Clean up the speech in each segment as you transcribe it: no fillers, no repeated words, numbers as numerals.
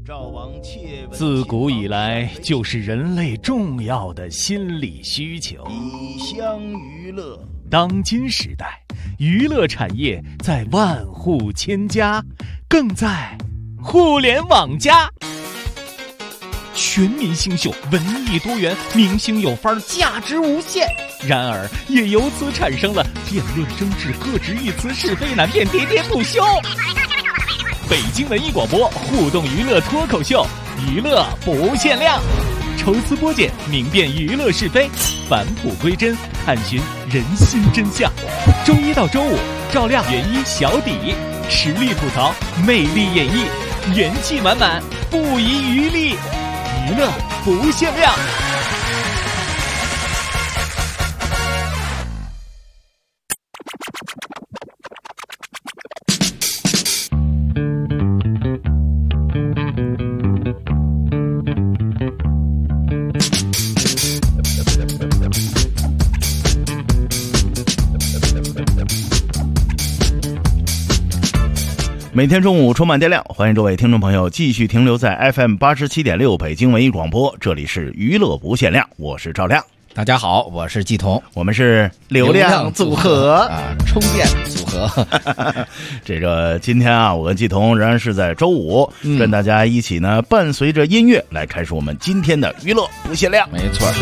自古以来就是人类重要的心理需求。 以乡娱乐。 当今时代，娱乐产业在万户千家，更在互联网加。全民新秀，文艺多元，明星有范儿，价值无限。然而，也由此产生了辩论争执、各执一词、是非难辨、喋喋不休。北京文艺广播互动娱乐脱口秀，娱乐不限量，抽丝剥茧，明辨娱乐是非，返璞归真，探寻人心真相。周一到周五，照亮原一小底，实力吐槽，魅力演绎，元气满满，不遗余力，娱乐不限量。 每天中午充满电量，欢迎各位听众朋友继续停留在 FM 87.6北京文艺广播，这里是娱乐不限量，我是赵亮。 大家好，我是季彤， 我们是流量组合啊，充电组合。 这个今天啊，我跟季彤仍然是在周五，跟大家一起呢，伴随着音乐来开始我们今天的娱乐不限量。 没错。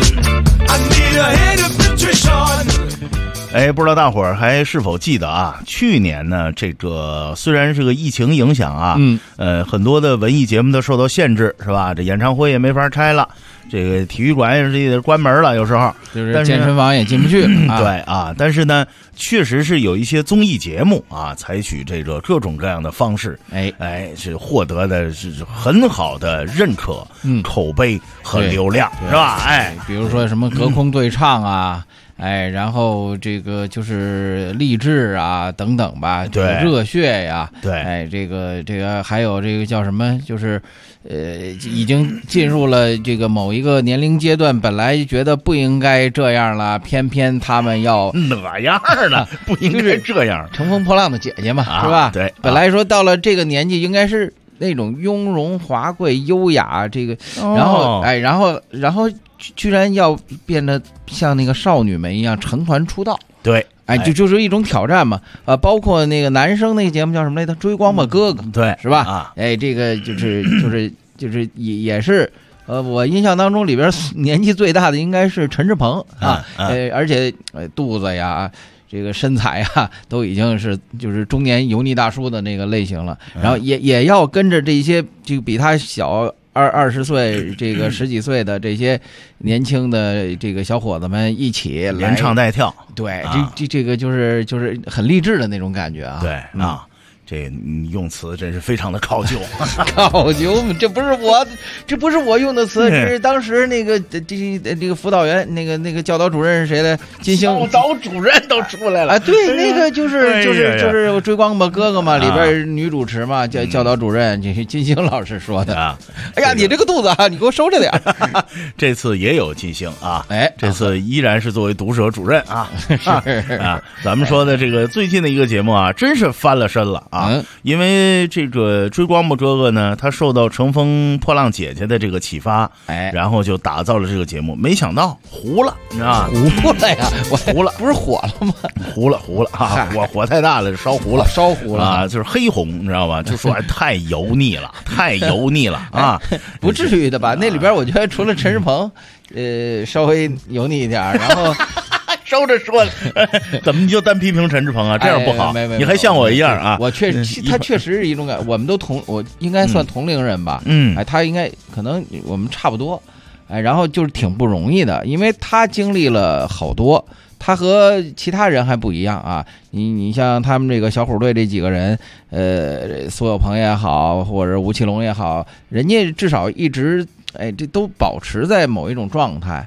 哎，不知道大伙儿还是否记得啊？去年呢，这个虽然这个疫情影响啊，很多的文艺节目都受到限制，是吧？这演唱会也没法开了，这个体育馆也是关门了，有时候就是健身房也进不去。 对啊，但是呢，确实是有一些综艺节目啊，采取这个各种各样的方式，是获得的是很好的认可、口碑和流量，是吧？ 比如说什么隔空对唱啊。然后这个就是励志啊等等吧，对，热血呀， 对， 这个还有这个叫什么，就是已经进入了这个某一个年龄阶段，本来觉得不应该这样了，偏偏他们要哪样了？不应该这样， 乘风破浪的姐姐嘛，是吧？ 对， 本来说到了这个年纪应该是那种雍容华贵、优雅，这个，然后居然要变得像那个少女们一样成团出道， 对， 就是一种挑战嘛。包括那个男生那个节目叫什么来着？追光吧哥哥， 对， 是吧？这个就是也是，我印象当中里边年纪最大的应该是陈志朋啊，而且肚子呀。这个身材啊，都已经是就是中年油腻大叔的那个类型了，然后也要跟着这些就比他小20岁这个10几岁的这些年轻的这个小伙子们一起来连唱带跳， 对，这个就是很励志的那种感觉啊， 对啊。这用词真是非常的考究， 考究，这不是我用的词，这是当时那个这个辅导员那个教导主任是谁的？金星教导主任都出来了啊！对，那个就是追光吧哥哥嘛，里边女主持嘛，教导主任，这是金星老师说的啊。哎呀，你这个肚子啊，你给我收着点。 这次也有金星啊，这次依然是作为毒舌主任啊，啊，咱们说的这个最近的一个节目啊，真是翻了身了啊。因为这个追光吧哥哥呢，他受到乘风破浪姐姐的这个启发，然后就打造了这个节目，没想到糊了，你知道吗？ 糊了呀， 我糊了， 不是火了吗？ 糊了啊！火太大了，烧糊了啊！就是黑红，你知道吧？就说太油腻了，太油腻了啊！ 不至于的吧？那里边我觉得除了陈世鹏，稍微油腻一点，然后。 收着说，怎么就单批评陈志朋啊？这样不好，你还像我一样啊！ 他确实是一种感，我们都我应该算同龄人吧？他应该可能我们差不多，然后就是挺不容易的，因为他经历了好多，他和其他人还不一样啊！你像他们这个小虎队这几个人，苏有朋也好，或者吴奇隆也好，人家至少一直这都保持在某一种状态。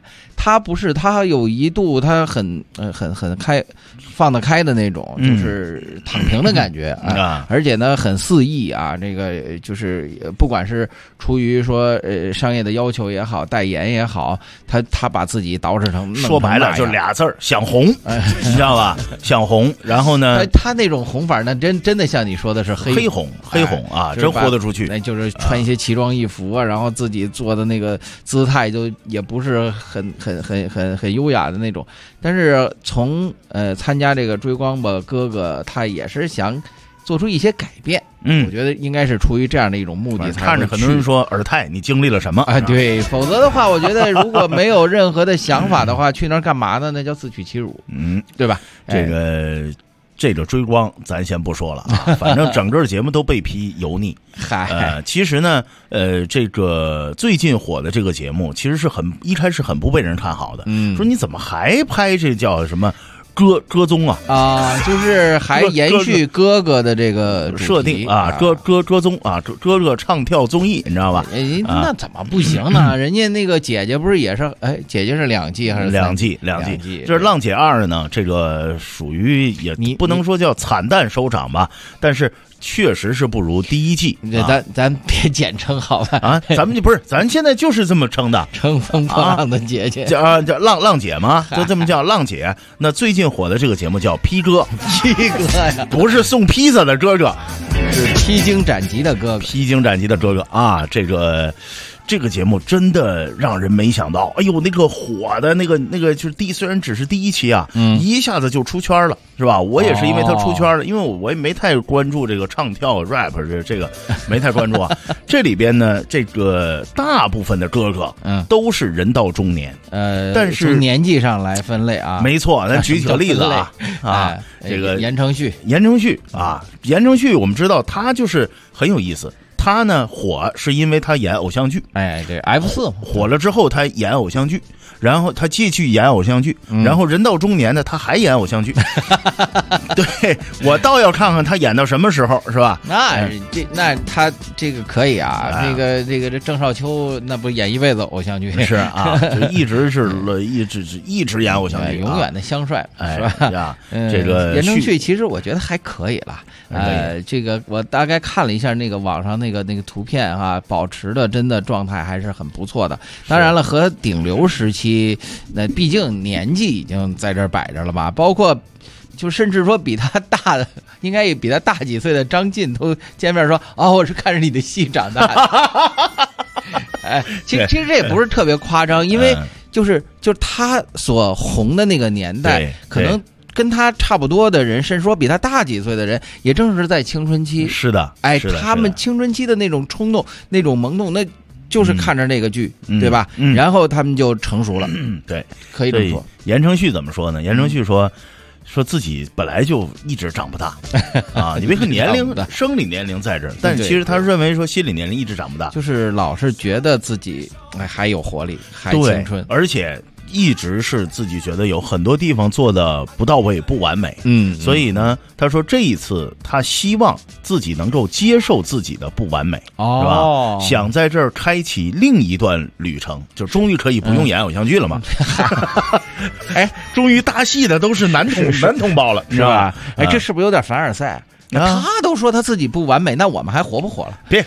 他不是，他有一度他很开放得开的那种，就是躺平的感觉啊，而且呢很肆意啊，这个就是不管是出于说商业的要求也好，代言也好，他把自己捯饬成， 说白了就俩字儿想红，你知道吧？想红，然后呢， 他那种红法那真的像你说的是黑红啊，真豁得出去。 那就是穿一些奇装异服啊，然后自己做的那个姿态就也不是很优雅的那种。但是从参加这个追光吧哥哥，他也是想做出一些改变。我觉得应该是出于这样的一种目的才。 看着很多人说尔泰，你经历了什么啊？对，否则的话，我觉得如果没有任何的想法的话，去那儿干嘛呢？那叫自取其辱，对吧？ 这个追光咱先不说了啊，反正整个节目都被批油腻。其实呢，这个最近火的这个节目，其实是一开始很不被人看好的。说你怎么还拍这叫什么歌综啊？ 就是还延续哥哥的这个设定啊，歌综啊，哥哥唱跳综艺，你知道吧？ 那怎么不行呢？人家那个姐姐不是也是？姐姐是2季还是 2季？这浪姐2呢，这个属于也不能说叫惨淡收场吧，但是确实是不如第1季。 咱别简称好吧？ 啊，咱现在就是这么称的， 乘风破浪的姐姐， 叫浪姐嘛，就这么叫浪姐。那最近火的这个节目叫披哥呀， 不是送披萨的哥哥， 是披荆斩棘的哥哥啊，这个节目真的让人没想到，哎呦，那个火的那个就是虽然只是第1期啊，一下子就出圈了，是吧？我也是因为他出圈了，因为我也没太关注这个唱跳 rap 这个没太关注啊。这里边呢，这个大部分的哥哥都是人到中年，但是从年纪上来分类啊， 没错。咱举几个例子啊，这个言承旭啊，言承旭我们知道他就是很有意思。他呢火是因为他演偶像剧， 对 F4 火了之后他演偶像剧，然后他继续演偶像剧，然后人到中年呢他还演偶像剧。对，我倒要看看他演到什么时候，是吧？ 那他这个可以啊，这个郑少秋那不演一辈子偶像剧是啊，就一直演偶像剧， 永远的香帅，是吧？ 这个言承旭其实我觉得还可以了，这个我大概看了一下那个网上那个图片啊，保持的真的状态还是很不错的。当然了，和顶流时期，那毕竟年纪已经在这儿摆着了吧，包括就甚至说比他大的，应该也比他大几岁的张晋都见面说我是看着你的戏长大的。其实这也不是特别夸张，因为就是他所红的那个年代，可能跟他差不多的人，甚至说比他大几岁的人，也正是在青春期。 是的， 他们青春期的那种冲动、那种懵懂，那就是看着那个剧，对吧？然后他们就成熟了。 对， 可以这么说。 言承旭怎么说呢？言承旭说自己本来就一直长不大啊，因为年龄生理年龄在这儿，但其实他认为说心理年龄一直长不大， 就是老是觉得自己还有活力，还青春， 而且一直是自己觉得有很多地方做的不到位、不完美，所以呢，他说这一次他希望自己能够接受自己的不完美，是吧？想在这儿开启另一段旅程，就终于可以不用演偶像剧了嘛。终于大戏的都是男同胞了， 是吧？这是不是有点凡尔赛？他都说他自己不完美，那我们还活不活了？ 别，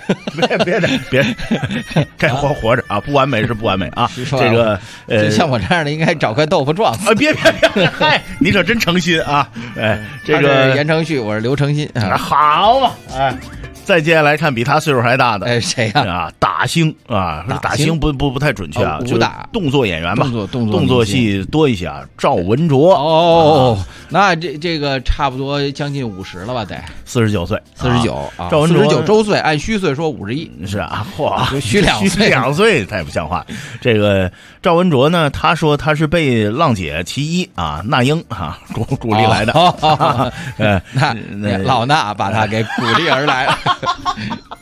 该活着啊！不完美是不完美啊！这个像我这样的应该找块豆腐撞死啊！别，嗨，你可真诚心啊！这个言承旭，我是刘诚心， 好嘛，再接下来看比他岁数还大的， 谁呀？ 打星啊，打星不太准确啊， 武打动作演员吧， 动作戏多一些啊。赵文卓那这个差不多将近50了吧？得 49岁 ，49 啊。赵文卓 49周岁，按虚岁说51， 是啊，嚯， 虚2 岁太不像话。这个赵文卓呢，他说他是被浪姐其一啊那英鼓励来的， 那老衲把他给鼓励而来。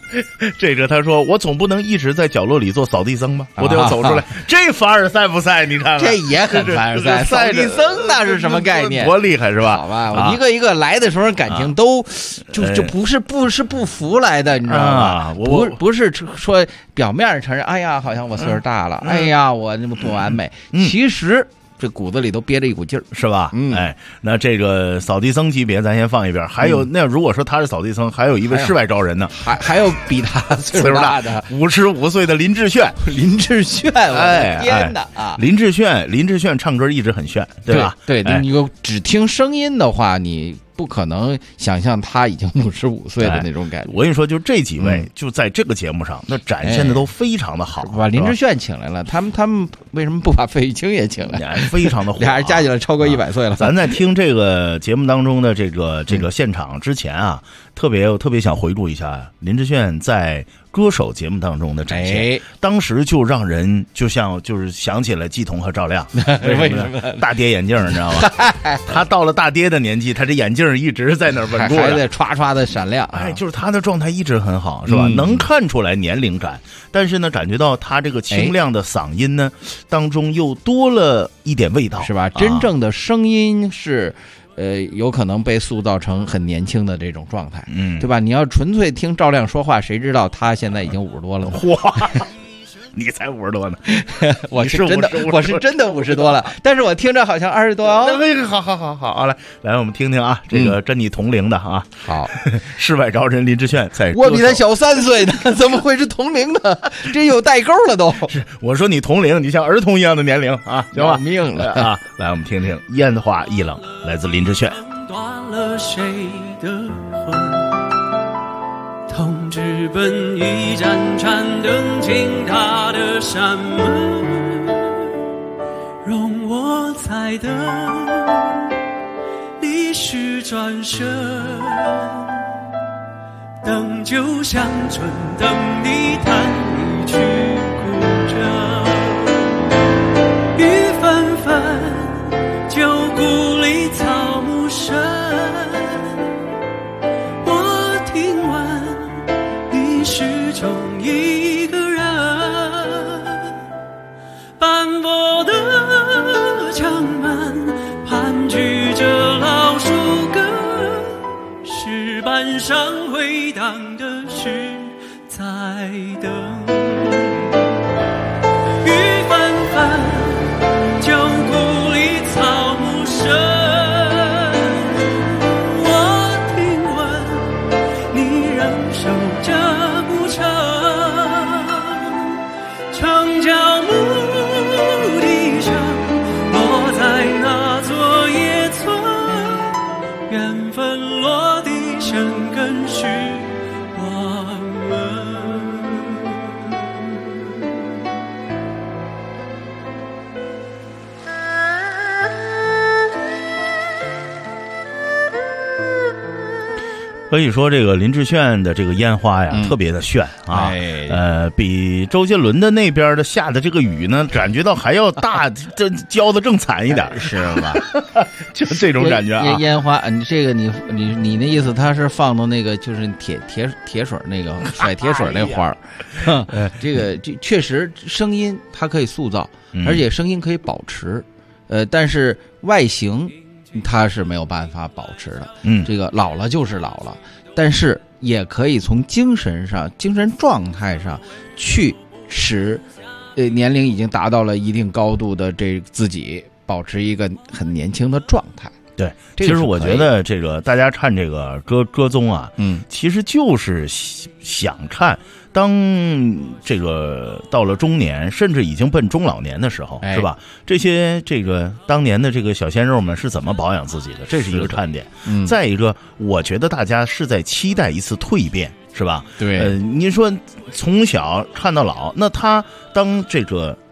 这个他说我总不能一直在角落里做扫地僧吧，我得要走出来。这凡尔赛不赛？你看看， 这也很凡尔赛。扫地僧那是什么概念？ 多厉害是吧？ 好吧，我一个一个来的时候感情都就不是不服来的，你知道吗？不是说表面承认，哎呀，好像我岁数大了，哎呀，我那么不完美，其实这骨子里都憋着一股劲儿， 是吧？那这个扫地僧级别咱先放一边，还有那如果说他是扫地僧，还有一位世外招人呢， 还有比他岁数大的 55岁的林志炫， 我天哪啊！ 林志炫唱歌一直很炫，对吧？ 对，你只听声音的话，你不可能想象他已经55岁的那种感觉。 我跟你说，就这几位就在这个节目上，那展现的都非常的好。 把林志炫请来了，他们为什么不把费玉清也请来？ 非常的火， 俩人加起来超过100岁了。 咱在听这个节目当中的这个现场之前啊，特别想回顾一下林志炫在歌手节目当中的展现，当时就让人就是想起了季彤和赵亮。为什么？大跌眼镜，你知道吗？他到了大跌的年纪，他这眼镜一直在那儿稳住了， 还在唰唰的闪亮。 就是他的状态一直很好，是吧？能看出来年龄感，但是呢，感觉到他这个清亮的嗓音呢，当中又多了一点味道， 是吧？真正的声音是。有可能被塑造成很年轻的这种状态，对吧？你要纯粹听赵亮说话，谁知道他现在已经50多了呢？ 哇！你才50多呢， 我是真的50多了，但是我听着好像20多哦。 好，来，我们听听啊，这个跟你同龄的啊， 好， 世外招人林志炫在， 我比他小3岁呢，怎么会是同龄的？这有代沟了都。 我说你同龄，你像儿童一样的年龄啊，行吧？ 命了啊！来，我们听听烟花易冷，来自林志炫。 断了谁的魂？同志奔一盏盏灯进他的山门，容我在等，历史转身，等就像春，等你弹一曲古筝，雨纷纷，旧故里草木深。始终一个人，斑驳的墙门盘踞着老树根，石板上回荡的是在等。雨纷纷，旧故里草木深。 可以说这个林志炫的这个烟花呀，特别的炫啊，比周杰伦的那边的下的这个雨呢，感觉到还要大，这浇的更惨一点， 是吧？ 就这种感觉啊。 烟花，你这个你那意思，他是放到那个就是铁水那个甩铁水那花儿，这确实声音它可以塑造，而且声音可以保持，但是外形。他是没有办法保持的，这个老了就是老了，但是也可以从精神状态上去使，年龄已经达到了一定高度的这自己保持一个很年轻的状态。 对，其实我觉得这个大家看这个歌综啊，其实就是想看。当这个到了中年，甚至已经奔中老年的时候，是吧？这些这个当年的这个小鲜肉们是怎么保养自己的？这是一个看点。再一个，我觉得大家是在期待一次蜕变，是吧？ 对。 你说从小看到老，那他当这个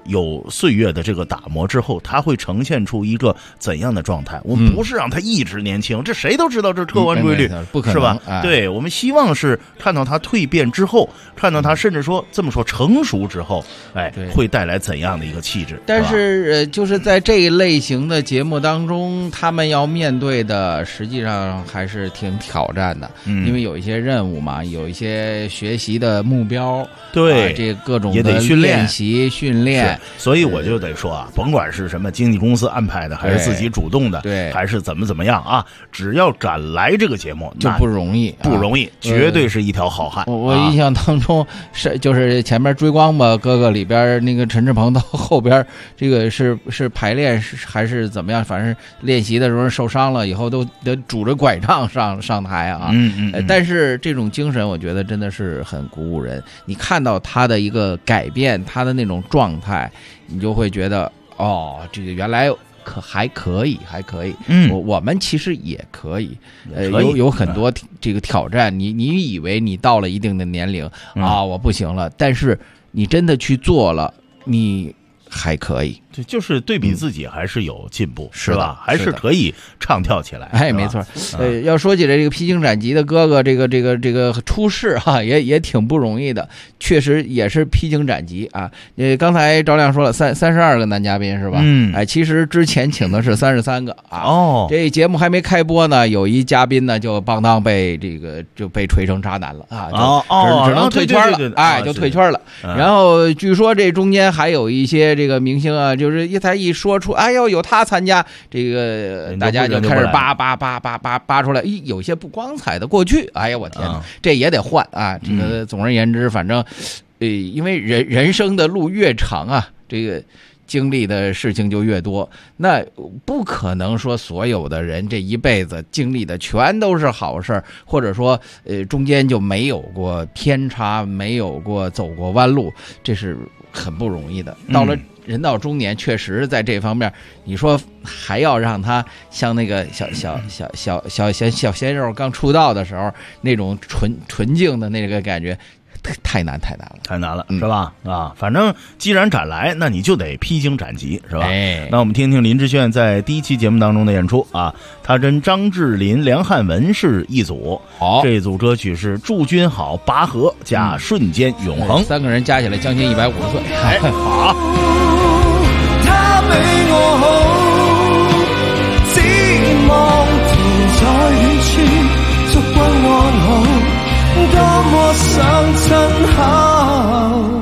有岁月的这个打磨之后，他会呈现出一个怎样的状态？我们不是让他一直年轻，这谁都知道这是客观规律， 不可能， 是吧？对，我们希望是看到他蜕变之后，看到他甚至说这么说成熟之后，会带来怎样的一个气质？ 但是就是在这一类型的节目当中，他们要面对的实际上还是挺挑战的，因为有一些任务嘛，有一些学习的目标， 对， 这各种也得练习训练， 所以我就得说啊，甭管是什么经纪公司安排的，还是自己主动的， 对， 还是怎么样啊，只要敢来这个节目， 就不容易， 绝对是一条好汉。 我印象当中就是前面追光吧哥哥里边那个陈志朋到后边，这个是排练还是怎么样，反正练习的时候受伤了以后都得拄着拐杖上台啊。但是这种精神我觉得真的是很鼓舞人，你看到他的一个改变，他的那种状态，你就会觉得这个原来还可以，我们其实也可以，有很多这个挑战，你以为你到了一定的年龄我不行了，但是你真的去做了，你还可以， 就是对比自己还是有进步，是吧？还是可以唱跳起来。 没错。要说起来这个披荆斩棘的哥哥，这个出世也挺不容易的，确实也是披荆斩棘啊。刚才赵亮说了32个男嘉宾是吧？其实之前请的是33个啊。这节目还没开播呢，有一嘉宾呢就邦当被吹成渣男了啊，只能退圈了，就退圈了。然后据说这中间还有一些这个明星啊，就是他一说出有他参加，这个大家就开始扒出来，有些不光彩的过去，哎呀我天哪，这也得换啊！这个总而言之，反正因为人生的路越长啊，这个经历的事情就越多，那不可能说所有的人这一辈子经历的全都是好事，或者说中间就没有过偏差，没有过走过弯路，这是很不容易的。到了人到中年，确实在这方面，你说还要让他像那个小鲜肉刚出道的时候那种纯净的那个感觉，太难了， 是吧？反正既然斩来，那你就得披荆斩棘，是吧？那我们听听林志炫在第一期节目当中的演出啊，他跟张智霖、梁汉文是一组，这组歌曲是祝君好、拔河加瞬间永恒 ，3个人加起来将近150岁。 好。 他比我好，只望同在遠處，燭光安好，多麼想親口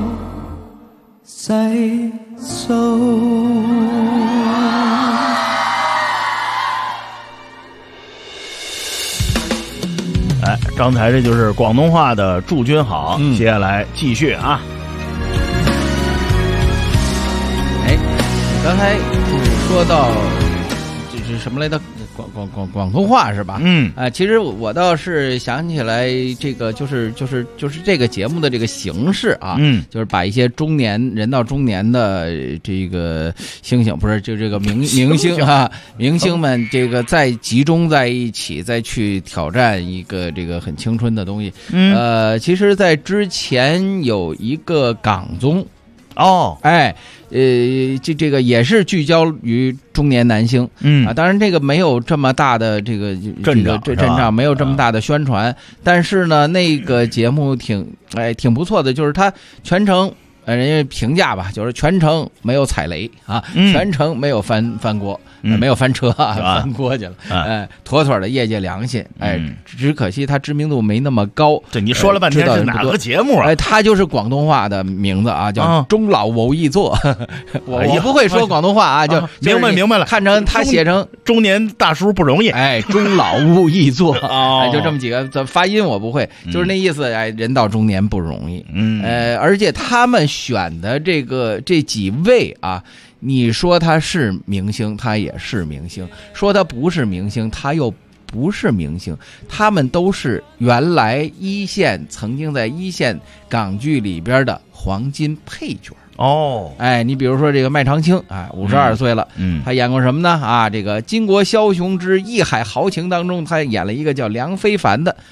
細數。 刚才这就是广东话的祝君好，接下来继续啊。 刚才就是说到就是什么来的广东话是吧？其实我倒是想起来这个就是这个节目的这个形式啊，就是把一些人到中年的这个星星，不是就这个明星啊，明星们这个再集中在一起，再去挑战一个这个很青春的东西。其实，在之前有一个港综。这个也是聚焦于中年男星，当然这个没有这么大的这个阵仗，没有这么大的宣传，但是呢，那个节目挺不错的，就是他全程人家评价吧，就是全程没有踩雷啊，全程没有翻锅，没有翻车翻锅去了，妥妥的业界良心，只可惜他知名度没那么高。 这你说了半天是哪个节目啊？ 他就是广东话的名字啊，叫中老无易做。我不会说广东话啊，就明白了， 看成他写成中年大叔不容易， 中老无易做，就这么几个发音我不会，就是那意思，人到中年不容易，而且他们选的这几位啊，你说他是明星，他也是明星；说他不是明星，他又不是明星。他们都是原来曾经在一线港剧里边的黄金配角。你比如说这个麦长青啊，52岁了，他演过什么呢？这个《巾帼枭雄之义海豪情》当中，他演了一个叫梁非凡的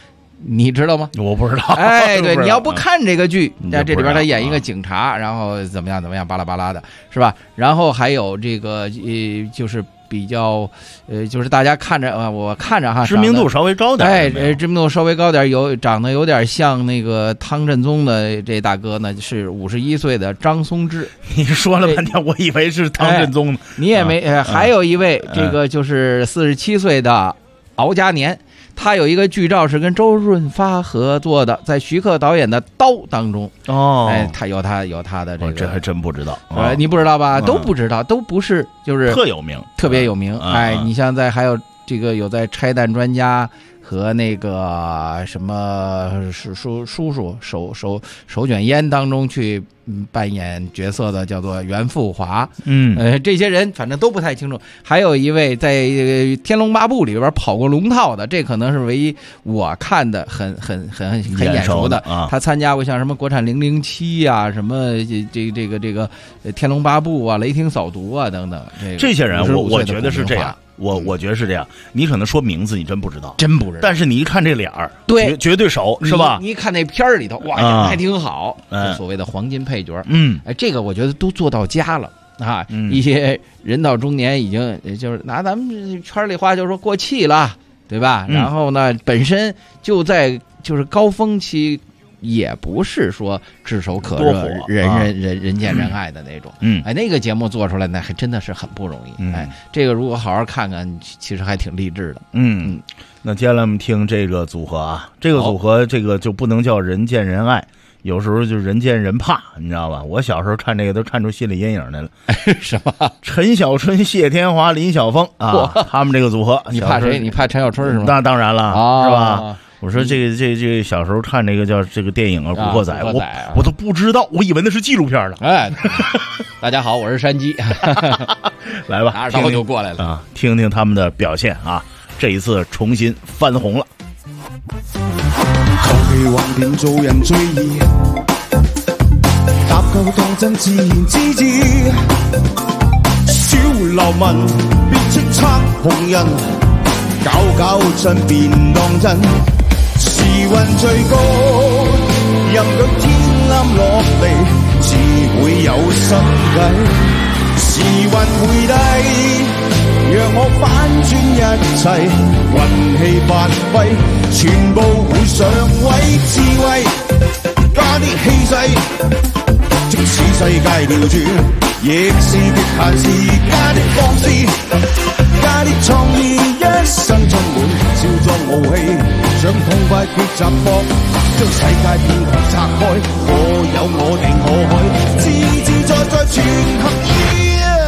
你知道吗？ 我不知道。 哎，对，你要不看这个剧，在这里边他演一个警察，然后怎么样，巴拉巴拉的，是吧？然后还有这个就是比较就是大家看着我看着哈， 知名度稍微高点， 哎，知名度稍微高点，长得有点像那个汤振宗的这大哥呢，是51岁的张松志。 你说了半天，我以为是汤振宗呢。 你也没，还有一位这个就是47岁的敖嘉年。他有一个剧照是跟周润发合作的，在徐克导演的《刀》当中哎，他有他的这个， 这还真不知道， 你不知道吧？都不知道，都不是，就是特有名， 特别有名。哎，你像还有这个有在《拆弹专家》和那个什么叔叔手卷烟当中去扮演角色的，叫做袁富华。这些人反正都不太清楚。还有一位在《天龙八部》里边跑过龙套的，这可能是唯一我看的很眼熟的。他参加过像什么国产007啊，什么这个天龙八部啊、雷霆扫毒啊等等。 这些人我觉得是这样。我觉得是这样，你可能说名字你真不知道，但是你一看这脸儿， 对， 绝对熟，是吧？ 你一看那片儿里头，哇，演得还挺好，所谓的黄金配角。哎，这个我觉得都做到家了啊。一些人到中年已经就是拿咱们圈里话就是说过气了，对吧？然后呢，本身就在就是高峰期。也不是说炙手可热、人见人爱的那种，哎，那个节目做出来那还真的是很不容易，哎，这个如果好好看看，其实还挺励志的， 那接下来我们听这个组合啊，这个组合这个就不能叫人见人爱，有时候就人见人怕，你知道吧？我小时候看这个都看出心理阴影来了。 什么？ 陈小春、谢天华、林晓峰啊，他们这个组合， 你怕谁？你怕陈小春是吗？ 那当然了，是吧？我说这个小时候看这个叫这个电影啊，《古惑仔》，我都不知道，我以为那是纪录片呢。 哎，大家好，我是山鸡， 来吧， 拿着刀就过来了啊！听听他们的表现啊，这一次重新翻红了。 求其橫掂做人最易，搭救當真自然之至，小流民別叱咤紅人。搞震便當真，時運最高，任腳天啱落地，自會有心計。時運回低，讓我反轉一切，運氣發揮，全部會上位，智慧加啲氣勢，即使世界調轉，亦是極限時加啲放肆。加啲創意，一生充滿少壯傲氣，想痛快抉擇搏，將世界片頭拆開，我有我定我海，自自在在全合意。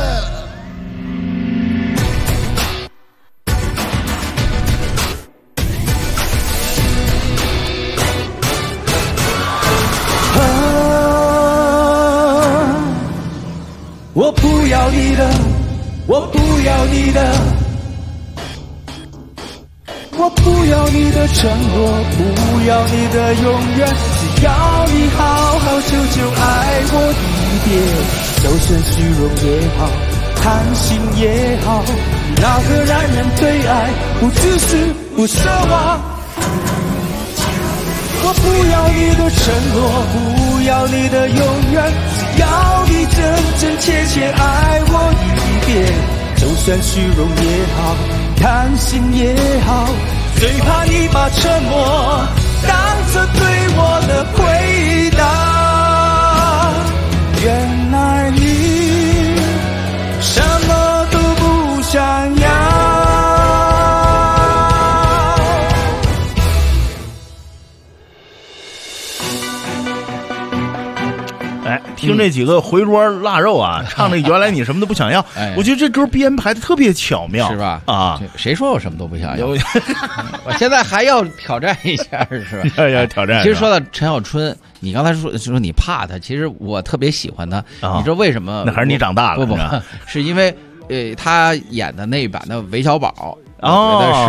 我不要你的，我不要你的，我不要你的承诺，不要你的永远，只要你好好久久爱我一遍，就算虚荣也好，贪心也好，那个让人对爱不自私不奢望。我不要你的承诺，不要你的永远，只要你真真切切爱我一遍，就算虚荣也好，贪心也好，最怕你把沉默当作对我的回答。原来你什么都不想要。 听这几个回锅腊肉啊，唱这原来你什么都不想要，我觉得这歌编排的特别巧妙， 是吧？ 啊， 谁说我什么都不想要？我现在还要挑战一下，是吧？ 要挑战。 其实说到陈小春，你刚才说你怕他，其实我特别喜欢他，你知道为什么？ 那还是你长大了， 不，是因为他演的那一版的韦小宝，我觉得是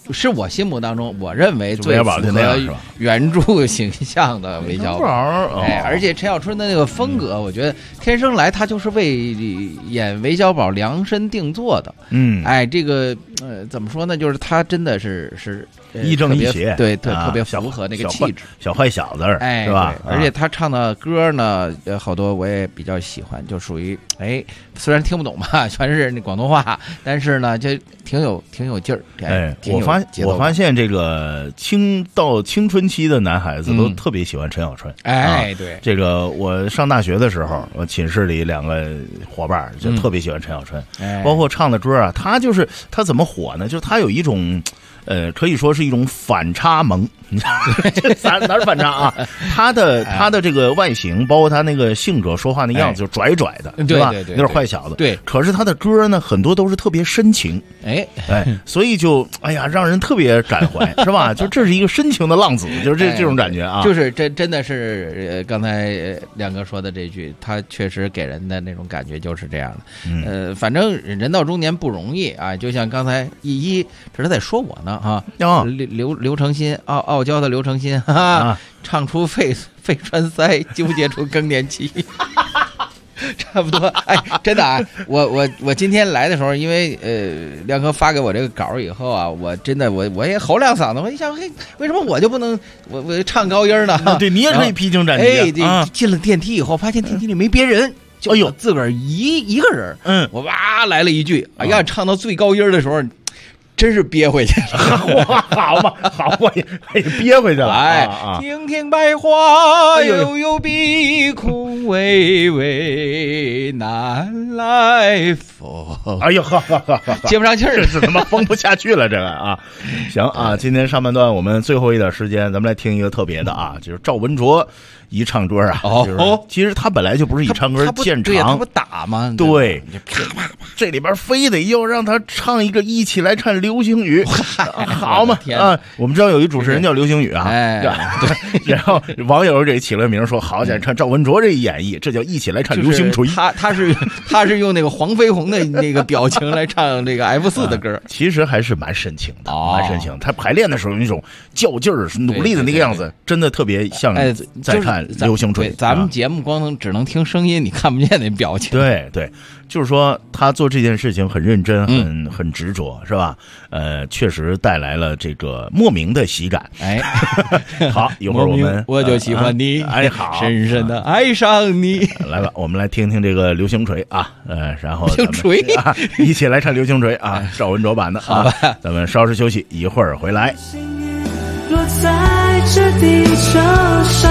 是我心目当中我认为最符合原著形象的韦小宝。而且陈小春的那个风格，我觉得天生来他就是为演韦小宝量身定做的。这个怎么说呢？就是他真的是亦正亦邪， 对，特别符合那个气质， 小坏小子，是吧？ 而且他唱的歌呢，好多我也比较喜欢，就属于虽然听不懂吧，全是那广东话，但是呢，就挺有劲儿。 我发现这个到青春期的男孩子都特别喜欢陈小春。 对， 这个我上大学的时候，我寝室里2个伙伴就特别喜欢陈小春，包括唱的歌啊，他怎么火呢？就他有一种。可以说是一种反差萌，哪是反差啊？他的这个外形，包括他那个性格、说话那样子，就拽拽的，对吧？有点坏小子。 对。 可是他的歌呢，很多都是特别深情，所以就让人特别感怀，是吧？就这是一个深情的浪子，就是这种感觉啊。 就是真的是刚才亮哥说的这句，他确实给人的那种感觉就是这样的。反正人到中年不容易啊，就像刚才一这是在说我呢。刘诚心，傲娇的刘诚心，唱出肺栓塞，纠结出更年期，差不多。真的啊，我今天来的时候，因为亮哥发给我这个稿以后啊，我真的我也吼2嗓子，我一想，为什么我就不能我唱高音呢？ 对，你也可以披荆斩棘。 进了电梯以后，发现电梯里没别人。就自个儿一个人，我哇来了一句，唱到最高音的时候。真是憋回去了， 好嘛，我也憋回去了。 亭亭百花悠悠，碧空巍巍，南来风。接不上气儿， 这是他妈疯不下去了，这个啊。行啊，今天上半段我们最后一点时间，咱们来听一个特别的啊，就是赵文卓一唱歌啊。其实他本来就不是以唱歌见长， 他不打吗？ 对，这里边非得要让他唱一个一起来唱流星雨，好嘛啊！我们知道有一主持人叫流星雨啊，对，然后网友给起了名说，好家伙，看赵文卓这一演绎，这叫一起来唱流星锤。 他是用那个黄飞鸿的那个表情来唱这个 F4 的歌， 其实还是蛮深情的，蛮深情。他排练的时候有那种较劲儿、努力的那个样子，真的特别像在看流星锤。 咱们节目只能听声音，你看不见那表情。 对，就是说他做这件事情很认真，很执着，是吧？确实带来了这个莫名的喜感。好，一会儿我就喜欢你， 好， 深深的爱上你。 来吧，我们来听听这个流星锤啊，然后流星锤一起来唱流星锤啊，赵文卓版的啊。咱们稍事休息，一会儿回来。 落在这地球上，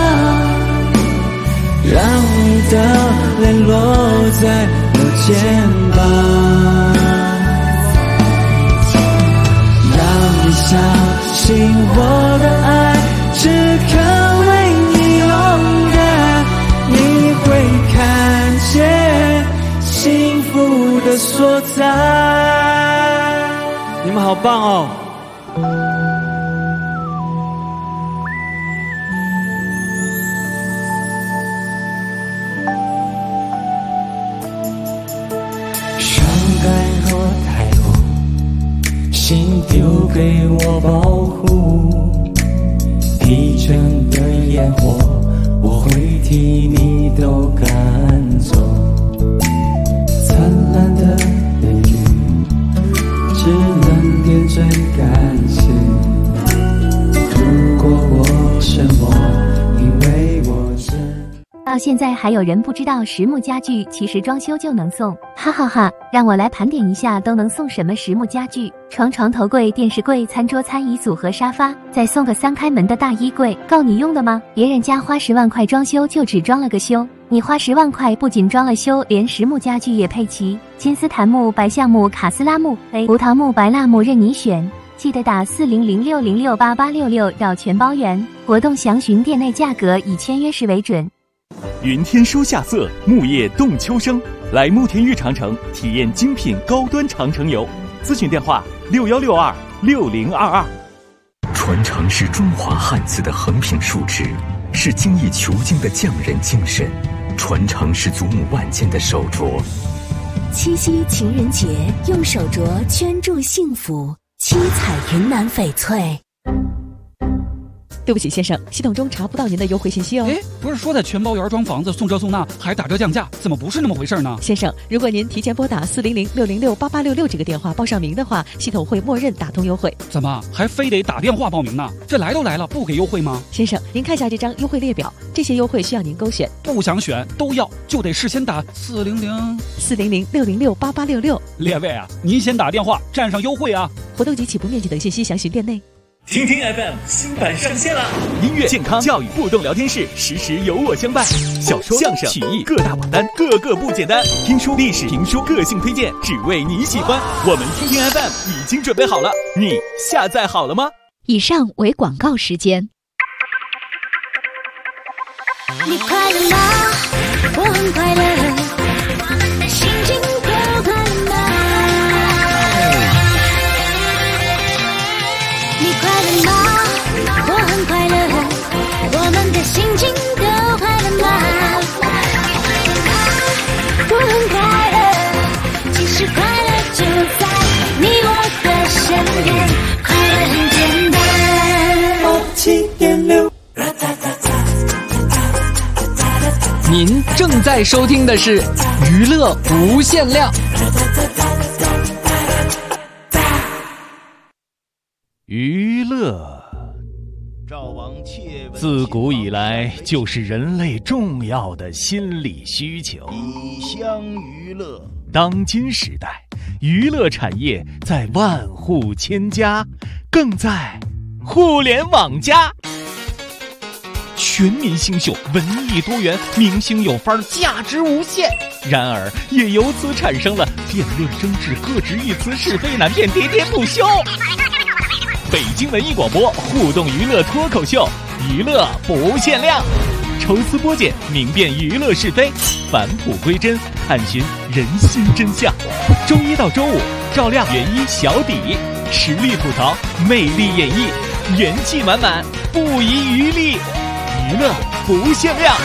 让你的泪落在我肩膀，让你相信我的爱只肯为你勇敢，你会看见幸福的所在。你们好棒哦！心丢给我保护，疲倦的烟火我会替你都赶走，灿烂的雨只能点缀感情，如果我沉默，因为我真。 到现在还有人不知道实木家具其实装修就能送，哈哈哈！让我来盘点一下都能送什么实木家具：床、头柜、电视柜、餐桌、餐椅组合、沙发，再送个3开门的大衣柜，够你用的吗？别人家花10万块装修就只装了个修，你花10万块不仅装了修，连实木家具也配齐，金丝檀木、白橡木、卡斯拉木、胡桃木、白蜡木任你选。记得打4006068866绕全包圆，活动详询店内价格，以签约时为准。 云天书夏色，木叶动秋生。来慕田峪长城体验精品高端长城游，咨询电话61626022。 传承是中华汉字的横平竖直，是精益求精的匠人精神，传承是祖母万件的手镯。 七夕情人节，用手镯圈住幸福。 七彩云南翡翠。 对不起，先生，系统中查不到您的优惠信息哦。 不是说在全包园装房子送这送那还打折降价，怎么不是那么回事呢？ 先生，如果您提前拨打400-606-8866这个电话报上名的话，系统会默认打通优惠。 怎么还非得打电话报名呢？这来都来了，不给优惠吗？ 先生，您看下这张优惠列表，这些优惠需要您勾选。 不想选都要，就得事先打 400-606-8866。 列位啊，您先打电话占上优惠啊！ 活动及起步面积等信息详询店内。 听听 FM 新版上线了，音乐、健康、教育、互动聊天室，时时有我相伴。小说、相声、曲艺各大榜单，个个不简单。听书、历史、评书，个性推荐，只为你喜欢。我们听听 FM 已经准备好了，你下载好了吗？ 以上为广告时间。 你快乐吗？我很快乐，我们的心情都快乐吗？你快乐吗？我很快乐，我们的心情都快乐吗？我很快乐，其实快乐就在你我的身边，快乐很简单。7.6， 您正在收听的是娱乐无限量。 娱乐自古以来就是人类重要的心理需求。 一厢娱乐， 当今时代，娱乐产业在万户千家，更在互联网加。全民星秀，文艺多元，明星有范儿，价值无限。然而，也由此产生了辩论争执、各执一词、是非难辨、喋喋不休。北京文艺广播互动娱乐脱口秀，娱乐不限量，抽丝剥茧，明辨娱乐是非，返璞归真，探寻人心真相。周一到周五，照亮原一小底，实力吐槽，魅力演绎，元气满满，不遗余力，娱乐不限量。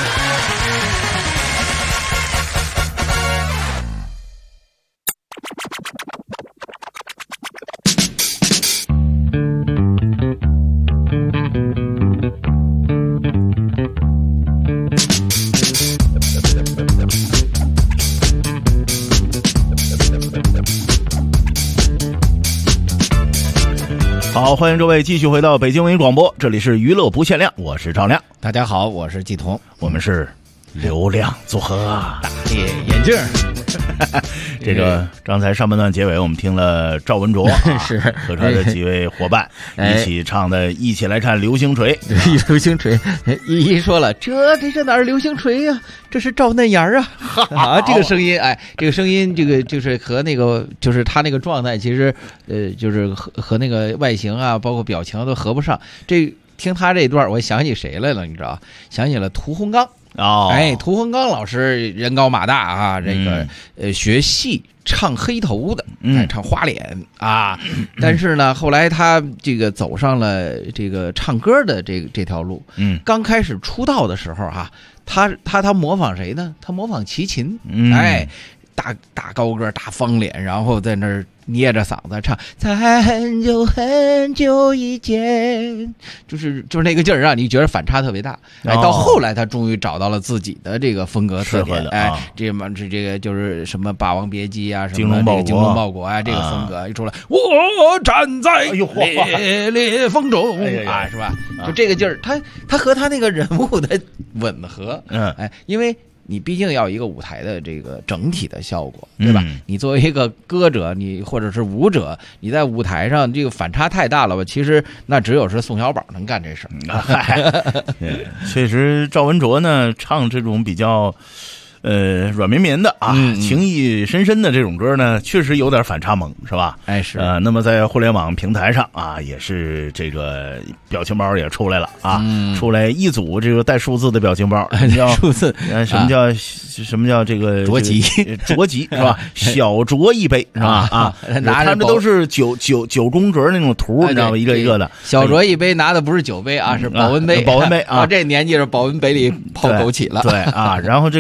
好，欢迎各位继续回到北京文艺广播，这里是娱乐不限量，我是赵亮。 大家好，我是季彤， 我们是流量组合， 大列眼镜。 这个刚才上半段结尾我们听了赵文卓是和他的几位伙伴一起唱的一起来看流星锤。 流星锤一说了，这哪是流星锤呀，这是赵嫩芽啊。啊，这个声音，哎，这个声音，这个就是和那个就是他那个状态，其实就是和那个外形啊包括表情都合不上。这听他这一段我想起谁来了，你知道，想起了屠洪刚。哎，屠洪刚老师人高马大啊，这个学戏唱黑头的，唱花脸啊，但是呢，后来他这个走上了这个唱歌的这条路。刚开始出道的时候啊，他模仿谁呢？他模仿齐秦，哎，大高个大方脸，然后在那儿捏着嗓子唱在很久很久以前，就是那个劲儿让你觉得反差特别大。哎，到后来他终于找到了自己的这个风格特点。哎，这个就是什么霸王别姬啊，什么这个精忠报国啊，这个风格一出来，我站在烈烈风中啊，是吧？就这个劲儿，他和他那个人物的吻合。哎，因为你毕竟要一个舞台的这个整体的效果，对吧？你作为一个歌者，你或者是舞者，你在舞台上这个反差太大了吧？其实那只有是宋小宝能干这事儿。 确实，赵文卓呢唱这种比较软绵绵的啊，情意深深的这种歌呢，确实有点反差萌，是吧？ 哎，是。 那么在互联网平台上啊，也是这个表情包也出来了啊，出来一组这个带数字的表情包，叫数字， 什么叫这个卓级是吧？小酌一杯是吧？啊，他们都是九宫格那种图，你知道吗？一个一个的。 小酌一杯拿的不是酒杯啊，是保温杯。 保温杯啊， 这年纪是保温杯里泡枸杞了。 对啊，然后这个暗自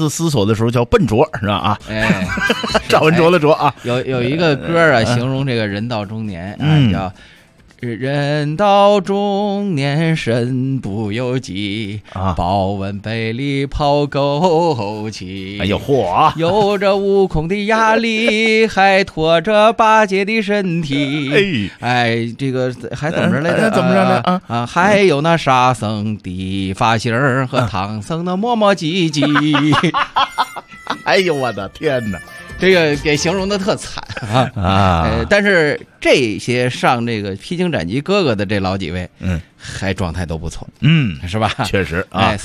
次思索的时候叫笨拙，是吧？啊， 哎， 赵文卓的卓啊， 有一个歌啊，形容这个人到中年啊，叫。人到中年身不由己啊，保温杯里泡枸杞。 哎呦嚯！ 有着悟空的压力，还拖着八戒的身体。哎，这个还怎么着来着？ 怎么着呢？ 啊，还有那沙僧的发型和唐僧的磨磨唧唧。 哎呦我的天哪！ 这个给形容的特惨啊！但是这些上这个披荆斩棘哥哥的这老几位，还状态都不错，是吧？ 确实啊， 哎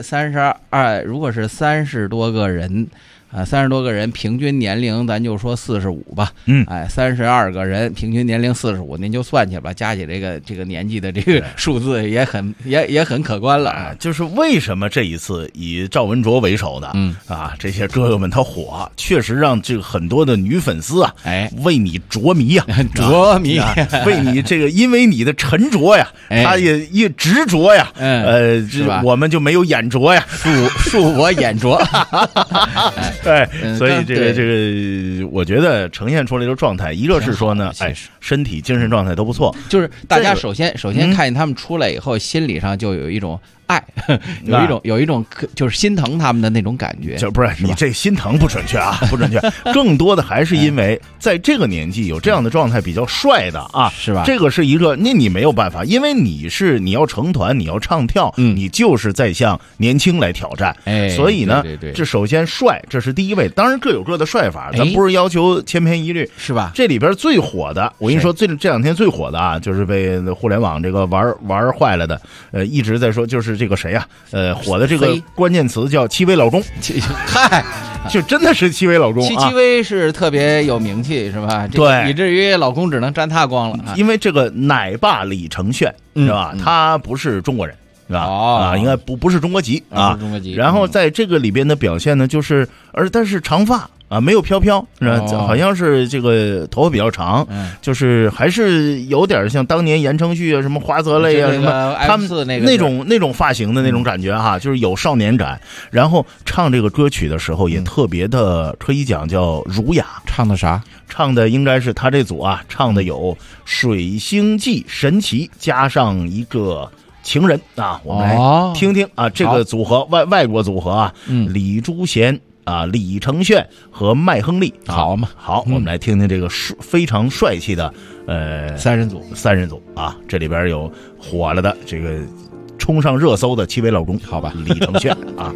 ，32，如果是30多个人。30多个人，平均年龄咱就说45吧。哎，32个人，平均年龄45，您就算起吧，加起这个年纪的这个数字也很可观了啊。 就是为什么这一次以赵文卓为首的，这些哥哥们他火，确实让这个很多的女粉丝啊，为你着迷啊， 着迷， 为你这个因为你的沉着呀，他也执着呀，我们就没有眼拙呀， 恕我眼拙。 对，所以这个，我觉得呈现出来的状态，一个是说呢，身体精神状态都不错， 就是大家首先看见他们出来以后，心理上就有一种爱，有一种就是心疼他们的那种感觉。 就不是你这心疼不准确啊，不准确，更多的还是因为在这个年纪有这样的状态比较帅的啊， 是吧？ 这个是一个，那你没有办法，因为你要成团，你要唱跳，你就是在向年轻来挑战，所以呢，这首先帅，这是第一位，当然各有各的帅法，咱不是要求千篇一律， 是吧？ 这里边最火的，我跟你说，这两天最火的啊，就是被互联网这个玩坏了的，一直在说就是这个谁呀，火的这个关键词叫戚薇老公， 嗨， 就真的是戚薇老公啊， 戚薇是特别有名气，是吧？ 对， 以至于老公只能沾他光了， 因为这个奶爸李承铉是吧？他不是中国人。是吧？应该不是中国籍啊， 中国籍。 然后在这个里边的表现呢，就是但是长发啊，没有飘飘，好像是这个头发比较长，就是还是有点像当年言承旭啊，什么花泽类啊，什么他们那种发型的那种感觉哈，就是有少年感。然后唱这个歌曲的时候也特别的，可以讲叫儒雅。 唱的啥？ 唱的应该是他这组啊，唱的有《水星记》神奇，加上一个。情人啊，我们来听听啊，这个组合外国组合啊，李珠贤啊、李承铉和麦亨利， 好嘛， 好，我们来听听这个非常帅气的三人组啊，这里边有火了的这个冲上热搜的戚薇老公， 好吧， 李承铉啊。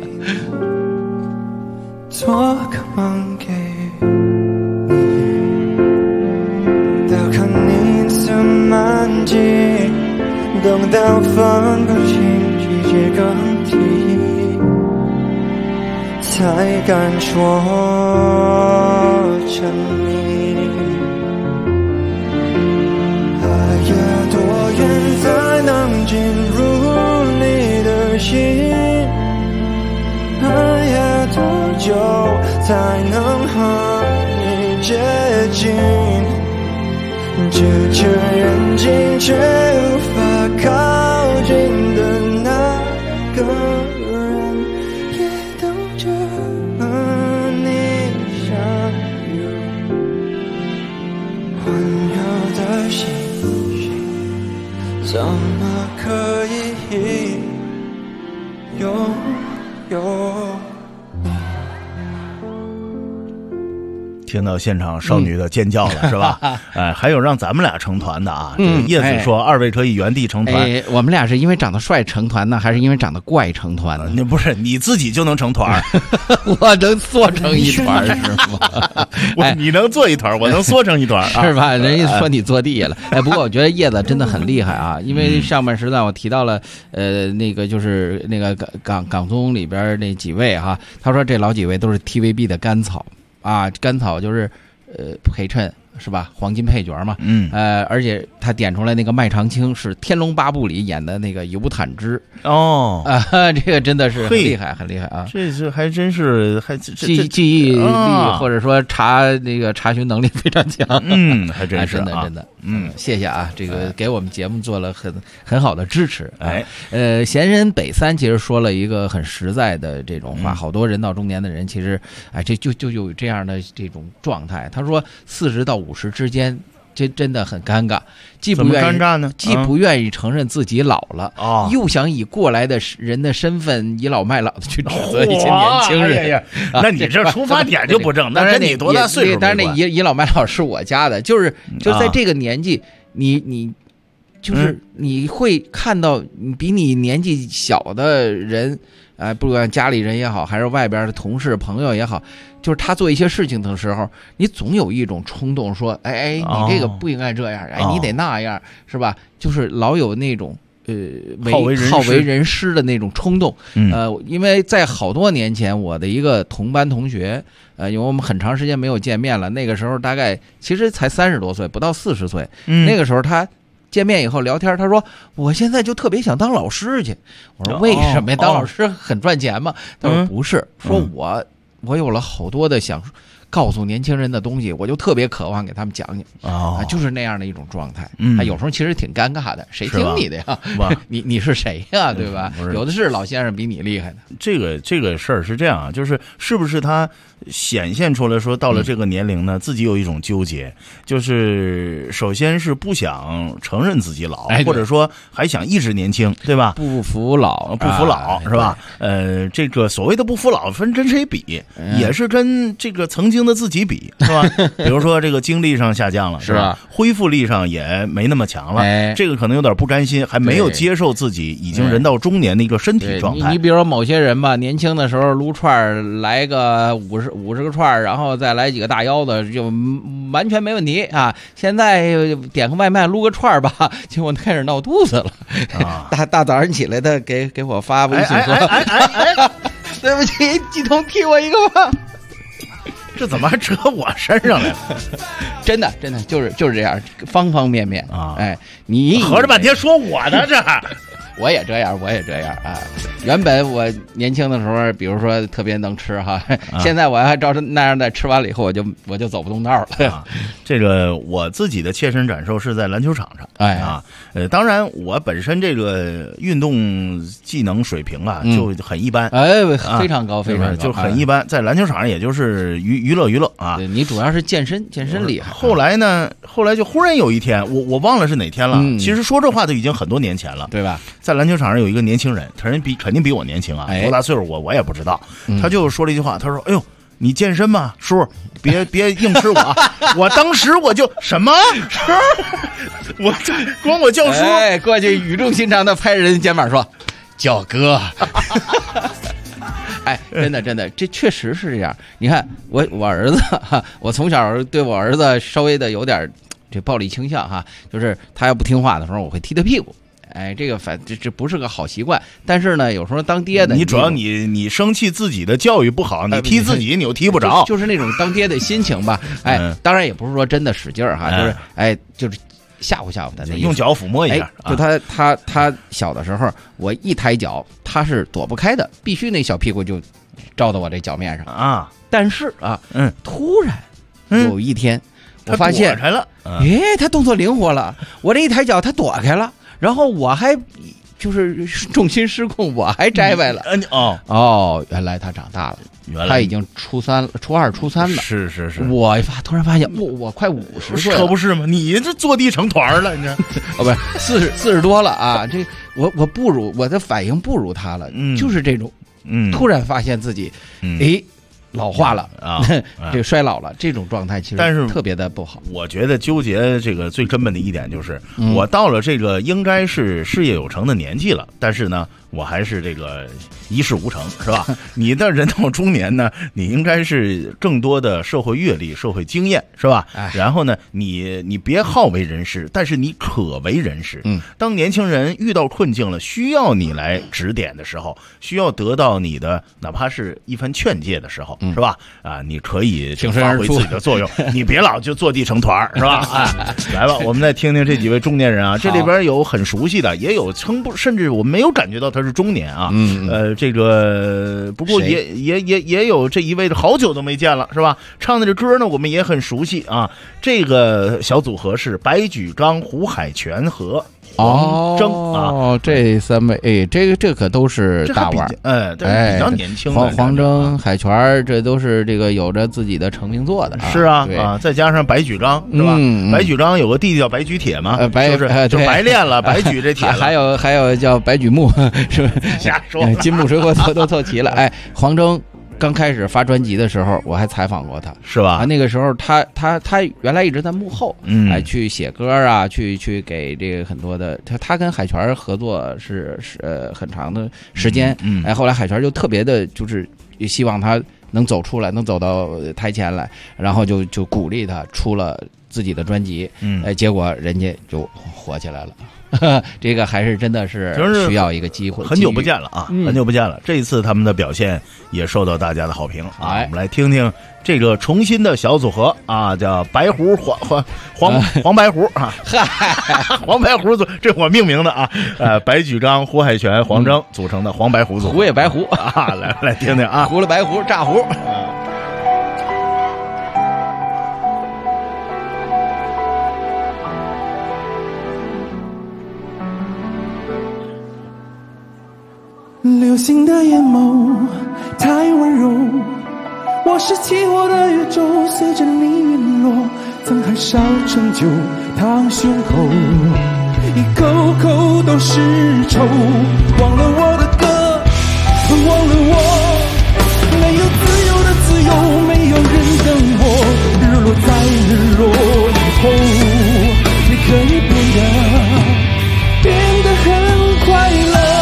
做个梦给你，都看你怎么记。等到分不清季节更替，才敢说沉迷。爱有多远才能进入你的心？爱有多久才能和你接近？这颗人静却无法靠近的那个人，也等着和你相遇。温柔的星星，怎么可以拥有？ 听到现场少女的尖叫了，是吧？哎，还有让咱们俩成团的啊！这个叶子说二位可以原地成团。 我们俩是因为长得帅成团呢，还是因为长得怪成团呢？ 那不是你自己就能成团， 我能缩成一团是吗？ 你能做一团，我能缩成一团， 是吧？人家说你坐地下了。哎，不过我觉得叶子真的很厉害啊，因为上半时段我提到了那个就是那个港综里边那几位哈，他说这老几位都是 TVB 的甘草。啊，甘草就是陪衬是吧？黄金配角嘛，而且他点出来那个麦长青是《天龙八部》里演的那个尤坦之这个真的是很厉害，很厉害啊！ 这还真是记忆力或者说查询能力非常强， 还真是真的，谢谢啊，这个给我们节目做了很好的支持。闲人北三其实说了一个很实在的这种话，好多人到中年的人其实这就有这样的这种状态。他说40到50之间，这真的很尴尬，既不愿意承认自己老了，又想以过来的人的身份倚老卖老的去指责一些年轻人。 那你这出发点就不正，那跟你多大岁数？ 当然，那倚老卖老是我家的，就在这个年纪，你就是你会看到比你年纪小的人，不管家里人也好，还是外边的同事朋友也好，就是他做一些事情的时候，你总有一种冲动说，你这个不应该这样，你得那样，是吧？就是老有那种好为人师的那种冲动。因为在好多年前，我的一个同班同学，因为我们很长时间没有见面了，那个时候大概其实才30多岁，不到40岁，那个时候他见面以后聊天，他说我现在就特别想当老师去。我说为什么呀？当老师很赚钱吗？他说不是，说我有了好多的想告诉年轻人的东西，我就特别渴望给他们讲讲就是那样的一种状态。有时候其实挺尴尬的，谁听你的呀？你是谁呀？对吧？有的是老先生比你厉害的。 这个事儿是这样啊，是不是他显现出来说到了这个年龄呢，自己有一种纠结，就是首先是不想承认自己老，或者说还想一直年轻，对吧？ 不服老是吧？这个所谓的不服老分跟谁比，也是跟这个曾经的自己比，是吧？比如说这个精力上下降了，是吧？恢复力上也没那么强了，这个可能有点不甘心，还没有接受自己已经人到中年的一个身体状态。 你比如说某些人吧，年轻的时候撸串来个50个串，然后再来几个大腰子，就完全没问题啊。现在点个外卖撸个串吧，结果开始闹肚子了。大早上起来的给我发微信说：“对不起，季彤替我一个吧。” 这怎么还扯我身上来了？ 真的就是这样，方方面面啊！你合着半天说我呢这。 我也这样啊！原本我年轻的时候，比如说特别能吃哈，现在我要照那样的吃完了以后，我就走不动道了。 这个我自己的切身感受是在篮球场上，当然我本身这个运动技能水平就很一般， 非常高，非常高， 就很一般，在篮球场上也就是娱乐啊。 你主要是健身厉害。 后来就忽然有一天，我忘了是哪天了。其实说这话都已经很多年前了， 对吧？ 在篮球场上有一个年轻人，肯定比我年轻啊，多大岁数我也不知道。他就说了一句话，他说：“哎呦，你健身吗，叔？别硬吃我。”我当时我就什么？我管我叫叔， 过去语重心长的拍人肩膀说：“叫哥。”真的，这确实是这样。你看我儿子，我从小对我儿子稍微的有点这暴力倾向哈，就是他要不听话的时候，我会踢他屁股。这个这不是个好习惯，但是呢，有时候当爹的， 你主要你生气自己的教育不好，你踢自己你又踢不着， 就是那种当爹的心情吧。当然也不是说真的使劲哈，就是吓唬他那意思， 用脚抚摸一下。 就他小的时候，我一抬脚，他是躲不开的，必须那小屁股就照到我这脚面上啊。但是突然有一天，我发现他动作灵活了，我这一抬脚，他躲开了。然后我还就是重心失控，我还摘歪了。原来他长大了，他已经初2、初3了。 是。 我突然发现，我快50岁了， 可不是吗？你这坐地成团了，你这不是40多了啊？这我不如我的反应不如他了，就是这种，突然发现自己，老化了啊，这个衰老了，这种状态其实但是特别的不好。 我觉得纠结这个最根本的一点就是，我到了这个应该是事业有成的年纪了，但是呢， 我还是这个一事无成，是吧？你的人到中年呢，你应该是更多的社会阅历、社会经验，是吧？然后呢，你别好为人师，但是你可为人师。当年轻人遇到困境了，需要你来指点的时候，需要得到你的哪怕是一番劝诫的时候，是吧？啊，你可以发挥自己的作用，你别老就坐地成团，是吧？哎，来吧，我们再听听这几位中年人啊，这里边有很熟悉的，也有称不，甚至我没有感觉到他是中年啊。这个不过也有这一位好久都没见了，是吧？唱的这歌呢，我们也很熟悉啊。这个小组合是白举纲、胡海泉和黄征啊。 这三位，哎，这可都是大腕， 比较年轻的。 黄征、海泉，这都是这个有着自己的成名作的。 是啊，再加上白举纲，是吧？白举纲有个弟弟叫白举铁嘛，就白练了，白举这铁了。 还有叫白举木，是吧？ 瞎说， 金木水火土都凑齐了。哎，黄征刚开始发专辑的时候，我还采访过他， 是吧？ 那个时候他原来一直在幕后，去写歌啊，去给这个很多的他跟海泉合作是很长的时间，后来海泉就特别的，就是希望他能走出来，能走到台前来，然后就鼓励他出了自己的专辑，结果人家就火起来了。这个还是真的是需要一个机会， 很久不见了啊，很久不见了。这一次他们的表现也受到大家的好评啊。我们来听听这个重新的小组合啊，叫白狐黄白狐啊，黄白狐组，这我命名的啊。白举纲、胡海泉、黄征组成的黄白狐组， 胡也白狐啊，来听听啊， 胡了白狐炸胡。 流星的眼眸太温柔，我是起火的宇宙，随着你陨落，沧海烧成酒烫胸口，一口口都是愁。忘了我的歌，忘了我没有自由的自由，没有人等我，日落在日落以后，你可以变得很快乐。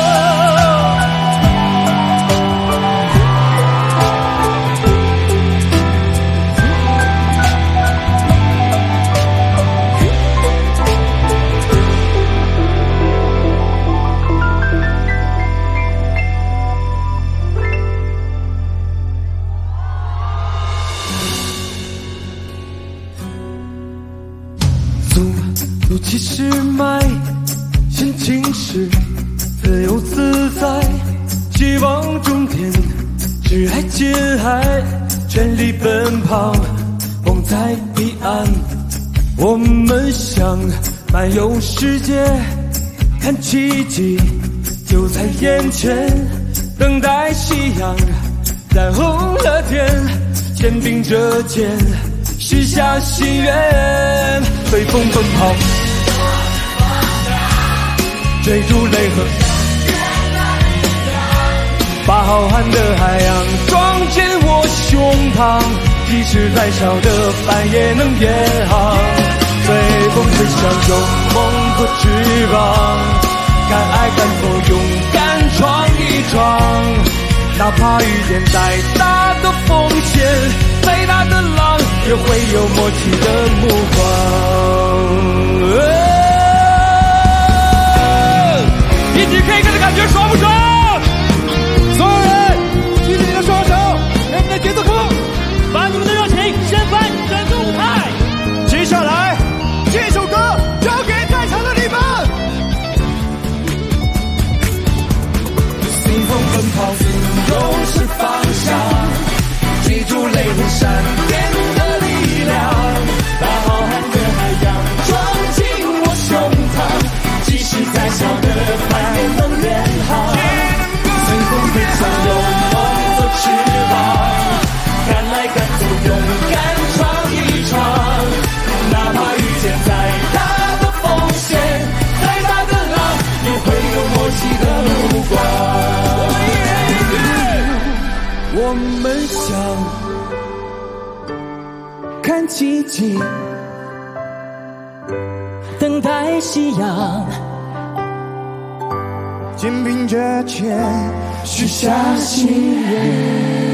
其实迈，心情是自由自在，希望终点，只爱近海，全力奔跑，梦在彼岸。我们想漫游世界，看奇迹就在眼前，等待夕阳染红了天，肩并着肩，许下心愿，随风奔跑。追逐雷河，把浩瀚的海洋装进我胸膛，即使再小的帆也能远航，随风吹向有梦和翅膀，敢爱敢做，勇敢闯一闯，哪怕遇见再大的风险，再大的浪，也会有默契的目光。一起 K 歌的感觉爽不爽？所有人举起你的双手，让我们的节奏鼓， 把你们的热情掀翻整个舞台。 接下来这首歌交给在场的你们。随风奔跑，自由是方向，记住雷和闪电的力量，把浩瀚的海洋装进我胸膛，即使再小的帆也能远航，随风飞翔，有梦做翅膀，敢来敢做，勇敢闯一闯，哪怕遇见再大的风险，再大的浪，也会有默契的目光。我们想看奇迹，等待夕阳肩并着肩许下心愿。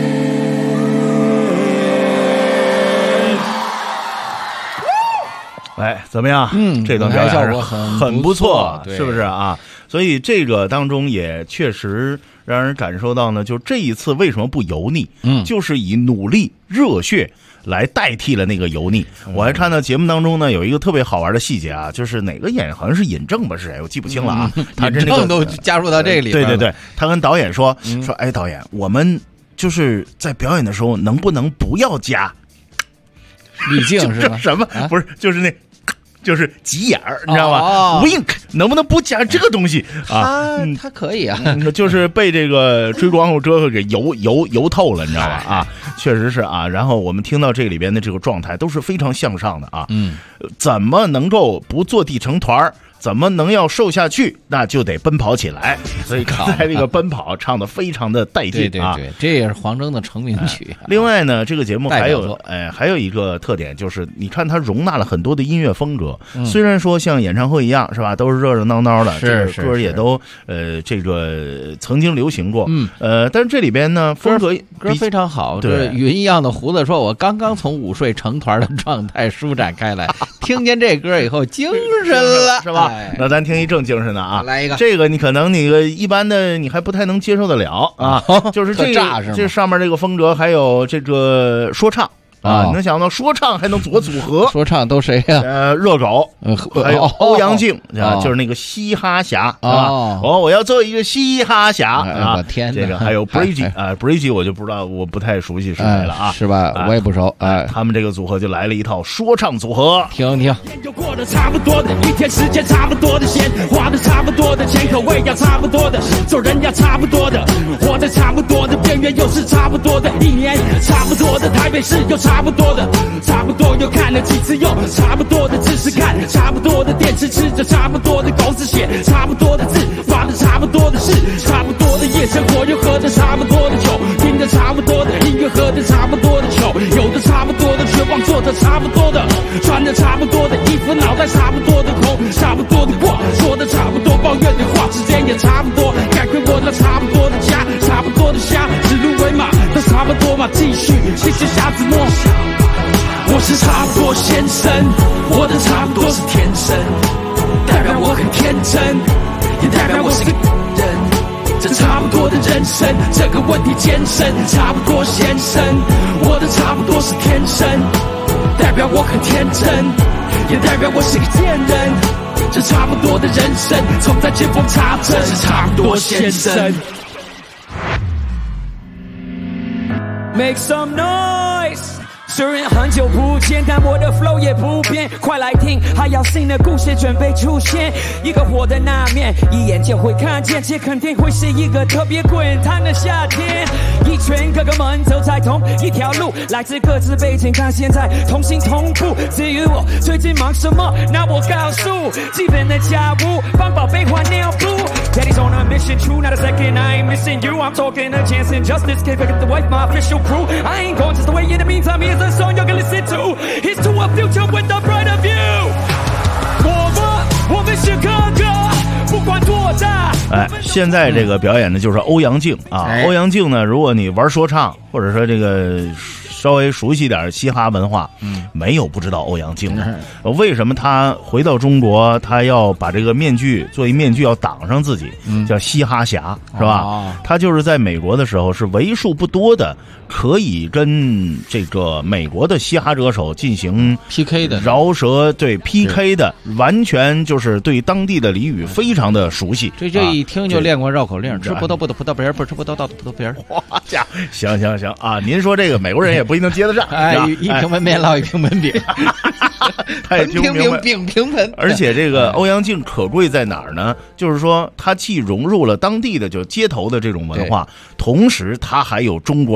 哎，怎么样？这段表演效果很不错，是不是啊？所以这个当中也确实让人感受到呢，就这一次为什么不油腻？就是以努力、热血来代替了那个油腻。我还看到节目当中呢，有一个特别好玩的细节啊，就是哪个演员好像是尹正吧，是谁？我记不清了啊。 尹正都加入到这个里边了。 对，他跟导演说，哎，导演，我们就是在表演的时候能不能不要加滤镜是吧？ 什么？不是，就是那。就是急眼儿，你知道吧？wink 能不能不加这个东西啊？ 他可以啊， 就是被这个追光后遮给油透了，你知道吧？啊，确实是啊。然后我们听到这里边的这个状态都是非常向上的啊。怎么能够不坐地成团？怎么能要瘦下去？那就得奔跑起来。所以刚才这个奔跑唱的非常的带劲啊！ 对，这也是黄征的成名曲。 另外呢，这个节目还有一个特点，就是你看它容纳了很多的音乐风格。虽然说像演唱会一样，是吧？都是热热闹闹的，这个歌也都这个曾经流行过。但是这里边呢，风格非常好。对，云一样的胡子说：“我刚刚从午睡成团的状态舒展开来，听见这歌以后精神了， 是吧？”那咱听一正精神的啊， 来一个。 这个你可能一般的你还不太能接受得了啊，就是这上面这个风格，还有这个说唱。你能想到说唱还能组合？ 说唱都谁呀？ 热狗，还有欧阳靖就是那个嘻哈侠啊。我要做一个嘻哈侠啊！ 天哪， 这个还有 Bridgie 我就不知道，我不太熟悉是谁了啊？ 是吧？我也不熟。 他们这个组合就来了一套说唱组合， 听听。 就过得差不多的一天，时间差不多的钱，花的差不多的钱，口味要差不多的，做人要差不多的，活在差不多的边缘，又是差不多的一年，差不多的台北市又差不多的，差不多又看了几次又差不多的知识看，差不多的电视吃着差不多的狗子写，差不多的字发的差不多的事，差不多的夜生活又喝着差不多的酒，听着差不多的音乐，喝着差不多的酒，有的差不多的绝望，做着差不多的，穿着差不多的衣服，脑袋差不多的空，差不多的过，说的差不多，抱怨的话时间也差不多，概括我那差不多的家，差不多的虾，指鹿为马都差不多嘛，继续谢谢瞎子摸。我是差不多先生，我的差不多是天生，代表我很天真，也代表我是个人。这差不多的人生，这个问题艰深。差不多先生，我的差不多是天生，代表我很天真，也代表我是个贱人。这差不多的人生，总在见缝插针。是差不多先生。Make some noise。虽然很久不见，但我的 flow 也不变，快来听，还要新的故事准备出现。一个火的那面，一眼就会看见，这肯定会是一个特别滚烫的夏天。一群哥哥们走在同一条路，来自各自背景，但现在同心同步。至于我最近忙什么，那我告诉，基本的家务，帮宝贝换尿布。Daddy's on a mission, true, not a second, I ain't missing you. I'm talking a chance and justice, can't forget the wife, my official crew. I ain't going just the way in the meantime, here's a song you can listen to. Here's to a future with a brighter view. 我们是哥哥，不管多大。 现在这个表演的就是欧阳靖啊。欧阳靖呢，如果你玩说唱，或者说这个稍微熟悉点嘻哈文化，没有不知道欧阳靖的。为什么他回到中国，他要把这个面具做一面具要挡上自己，叫嘻哈侠，是吧？他就是在美国的时候是为数不多的可以跟这个美国的嘻哈歌手进行 PK 的饶舌，对 PK 的，完全就是对当地的俚语非常的熟悉。 这一听就练过绕口令，吃葡萄不得葡萄皮儿，不吃葡萄倒葡萄皮儿。 哇家，行啊！您说这个美国人也不一定接得上。 一瓶盆面烙一瓶盆饼， 他也听不明白。 饼盆。 而且这个欧阳靖可贵在哪儿呢？就是说他既融入了当地的就街头的这种文化，同时他还有中国人的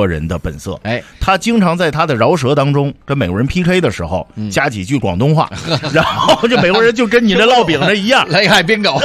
本色。他经常在他的饶舌当中跟美国人 PK 的时候加几句广东话，然后这美国人就跟你这烙饼的一样， 雷海宾狗，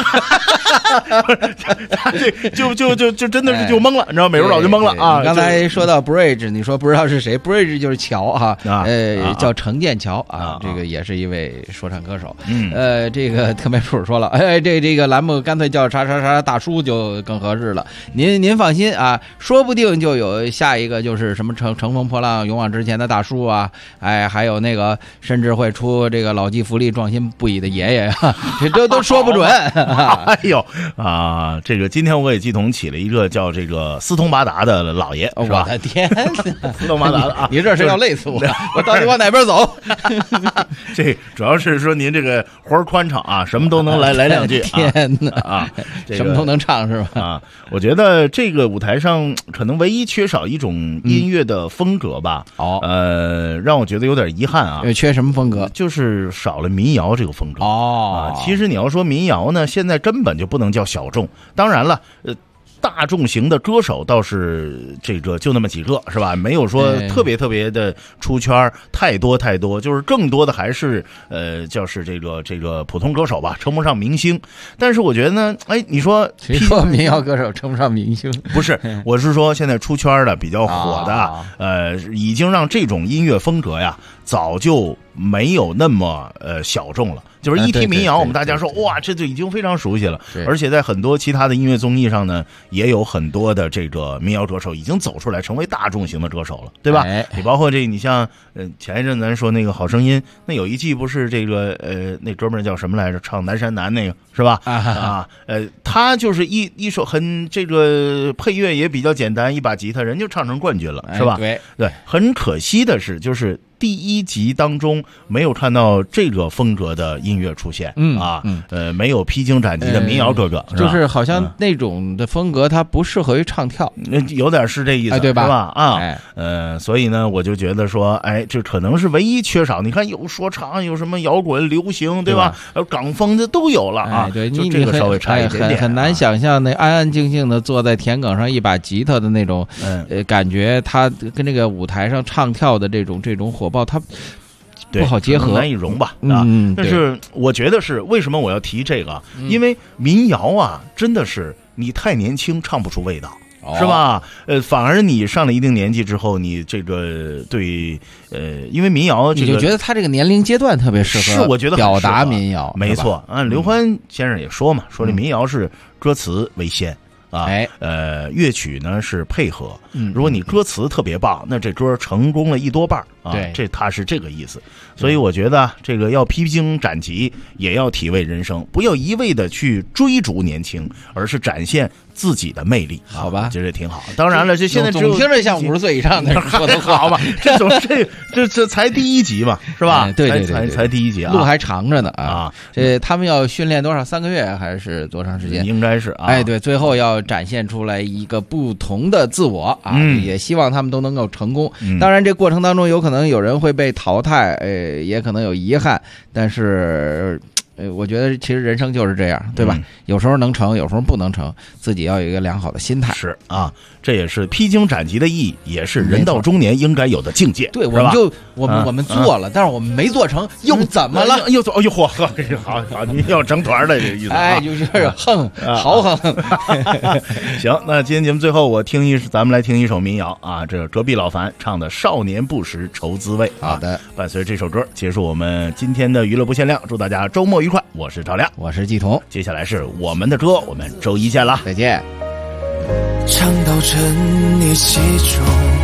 就真的是就懵了，你知道，美国佬就懵了啊。 刚才说到 Bridge， 你说不知道是谁 ，Bridge 就是乔哈，叫程剑桥啊，这个也是一位说唱歌手。这个特别谱说了，这个栏目干脆叫啥啥啥大叔就更合适了。您放心啊，说不定就有下一个就是什么乘风破浪勇往直前的大叔啊，还有那个甚至会出这个老骥伏枥壮心不已的爷爷啊，这都说不准。 哎呦啊，这个今天我给季彤起了一个叫这个斯通巴达的老爷，是吧？ 我的天， 斯通巴达的啊， 你这是要累死我！我到底往哪边走？ 这主要是说您这个活宽敞啊，什么都能来两句。 天哪啊， 什么都能唱是吧？ 啊，我觉得这个舞台上可能唯一缺少一种音乐的风格吧。让我觉得有点遗憾啊。 缺什么风格？ 就是少了民谣这个风格。其实你要说民谣呢，现在根本就不能叫小众。当然了，大众型的歌手倒是这个就那么几个，是吧？没有说特别的出圈，太多，就是更多的还是就是这个普通歌手吧，称不上明星。但是我觉得呢，你说谁说民谣歌手称不上明星？ 不是，我是说现在出圈的比较火的，已经让这种音乐风格呀，早就没有那么小众了。就是一提民谣，我们大家说哇，这就已经非常熟悉了。而且在很多其他的音乐综艺上呢，也有很多的这个民谣歌手已经走出来，成为大众型的歌手了，对吧？你包括你像前一阵咱说那个《好声音》，那有一季不是这个那哥们儿叫什么来着？唱《南山南》那个是吧？他就是一首很这个配乐也比较简单，一把吉他人就唱成冠军了，是吧？对，很可惜的是，就是第一集当中没有看到这个风格的音乐出现，没有披荆斩棘的民谣哥哥， 就是好像那种的风格它不适合于唱跳， 有点是这意思， 对吧？ 是吧？所以呢，我就觉得说，这可能是唯一缺少。你看，有说唱，有什么摇滚、流行，对吧？港风的都有了啊。 对， 就这个稍微差一点点， 很难想象那安安静静的坐在田埂上一把吉他的那种，感觉，他跟这个舞台上唱跳的这种火爆，它不好结合， 难以融吧？但是我觉得是为什么我要提这个？因为民谣啊，真的是你太年轻唱不出味道，是吧？反而你上了一定年纪之后，你这个对因为民谣你就觉得他这个年龄阶段特别适合， 是我觉得表达民谣， 没错。刘欢先生也说嘛，说这民谣是歌词为先。乐曲呢是配合。如果你歌词特别棒，那这歌成功了一多半啊。这他是这个意思。所以我觉得这个要披荆斩棘，也要体味人生，不要一味的去追逐年轻，而是展现自己的魅力。 好吧， 这挺好。当然了，这现在总听着像50岁以上的人说的好嘛。这才第一集嘛，是吧？ 对， 才第一集啊， 路还长着呢啊。这他们要训练多少？3个月还是多长时间？ 应该是啊。 对，最后要展现出来一个不同的自我啊，也希望他们都能够成功。当然，这过程当中有可能有人会被淘汰，也可能有遗憾，但是我觉得其实人生就是这样，对吧？有时候能成，有时候不能成，自己要有一个良好的心态。 是啊，这也是披荆斩棘的意义，也是人到中年应该有的境界。 对，我们做了，但是我们没做成，又怎么了？ 又做，哎呦嚯，好，你要成团的这个意思。 就是横，豪横。 行，那今天节目最后咱们来听一首民谣啊，这隔壁老樊唱的《少年不识愁滋味》。 好的， 伴随这首歌结束我们今天的娱乐不限量，祝大家周末愉快。我是赵亮， 我是季彤， 接下来是我们的歌，我们周一见了， 再见。 唱到沉溺其中，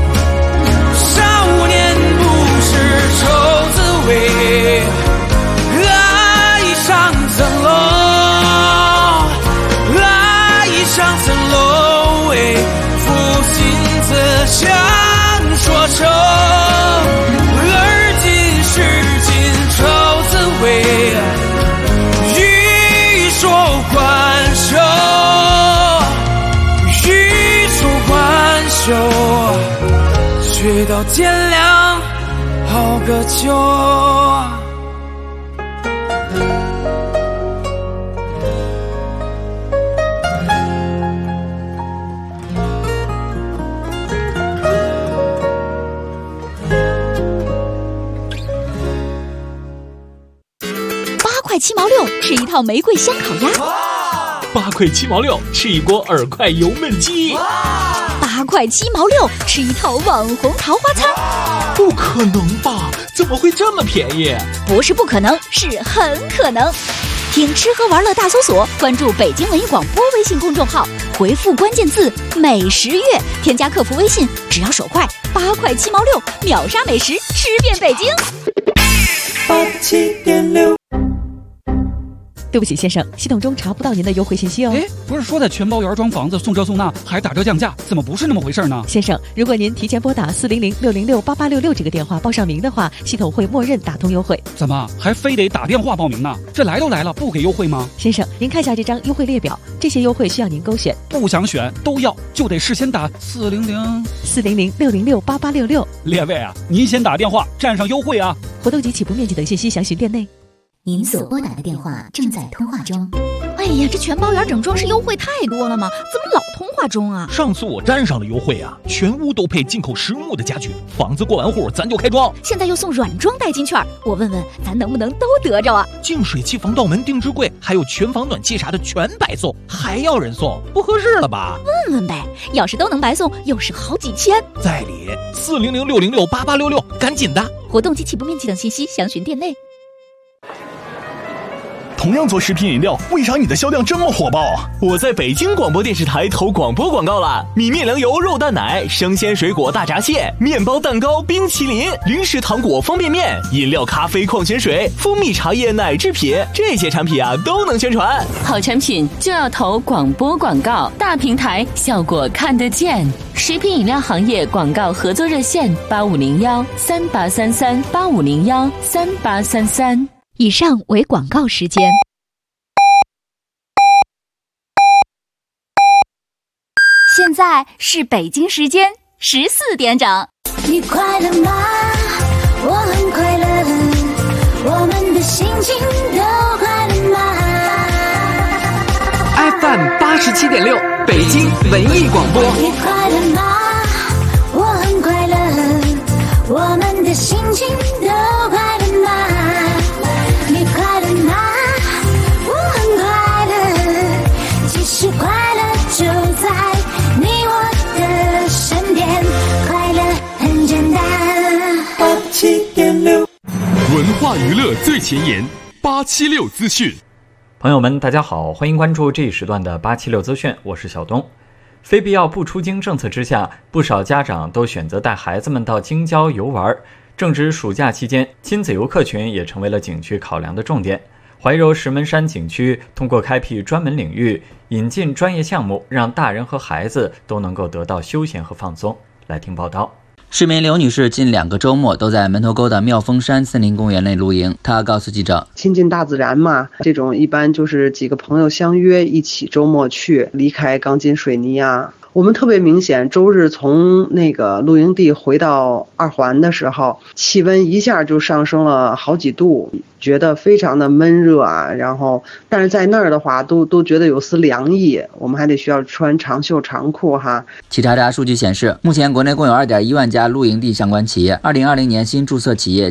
少年不识愁滋味，爱上层楼，爱上层楼，负心自相说愁，而今是今愁滋味，欲说还休，欲说还休，直到天亮好个秋。 块7毛6吃一套玫瑰香烤鸭 ，8块7毛6吃一锅2块油焖鸡 ，8块7毛6吃一套网红桃花餐。 不可能吧？怎么会这么便宜？ 不是不可能，是很可能。听吃喝玩乐大搜索，关注北京文艺广播微信公众号，回复关键字美食月，添加客服微信，只要手快，8块7毛6秒杀美食，吃遍北京。 87.6。 对不起，先生，系统中查不到您的优惠信息哦。 不是说在全包原装房子送车送纳还打折降价，怎么不是那么回事呢？ 先生，如果您提前拨打400-606-8866这个电话报上名的话，系统会默认打通优惠。 怎么还非得打电话报名呢？这来都来了，不给优惠吗？ 先生，您看下这张优惠列表，这些优惠需要您勾选。 不想选都要，就得事先打 400-606-8866。 列位啊，您先打电话占上优惠啊！ 活动及起步面积等信息详询店内。 您所拨打的电话正在通话中。 哎呀，这全包圆整装饰优惠太多了吗？怎么老通话中啊？ 上次我占上了优惠啊，全屋都配进口实木的家具，房子过完户咱就开装。 现在又送软装代金券，我问问咱能不能都得着啊？ 净水器、防盗门、定制柜，还有全房暖气啥的全白送，还要人送，不合适了吧？ 问问呗，要是都能白送，又是好几千。 在理400-606-8866，赶紧的！ 活动及起步面积等信息详询店内。 同样做食品饮料，为啥你的销量这么火爆？ 我在北京广播电视台投广播广告了，米面粮油肉蛋奶、生鲜水果大闸蟹、面包蛋糕、冰淇淋、零食糖果方便面、饮料咖啡矿泉水、蜂蜜茶叶奶制品，这些产品啊都能宣传。 好产品就要投广播广告，大平台效果看得见。食品饮料行业广告合作热线8501-3833-8501-3833。 以上为广告时间。现在是北京时间14点整。 你快乐吗？我很快乐，我们的心情都快乐吗 ？FM 87.6，北京文艺广播。 你快乐吗？我很快乐，我们的心情都快乐吗？你快乐吗？我很快乐，其实快乐就在你我的身边，快乐很简单。87.6， 文化娱乐最前沿，876资讯。 朋友们，大家好，欢迎关注这一时段的876资讯，我是小东。非必要不出京政策之下，不少家长都选择带孩子们到京郊游玩。正值暑假期间，亲子游客群也成为了景区考量的重点。怀柔石门山景区通过开辟专门领域，引进专业项目，让大人和孩子都能够得到休闲和放松。来听报道。 市民刘女士近2个周末都在门头沟的妙峰山森林公园内露营。她告诉记者， 亲近大自然嘛，这种一般就是几个朋友相约一起周末去，离开钢筋水泥啊。我们特别明显，周日从那个露营地回到2环的时候，气温一下就上升了好几度，觉得非常的闷热啊。然后，但是在那儿的话，都觉得有丝凉意。我们还得需要穿长袖长裤哈。 企查查数据显示，目前国内共有2.1万家露营地相关企业，2020年新注册企业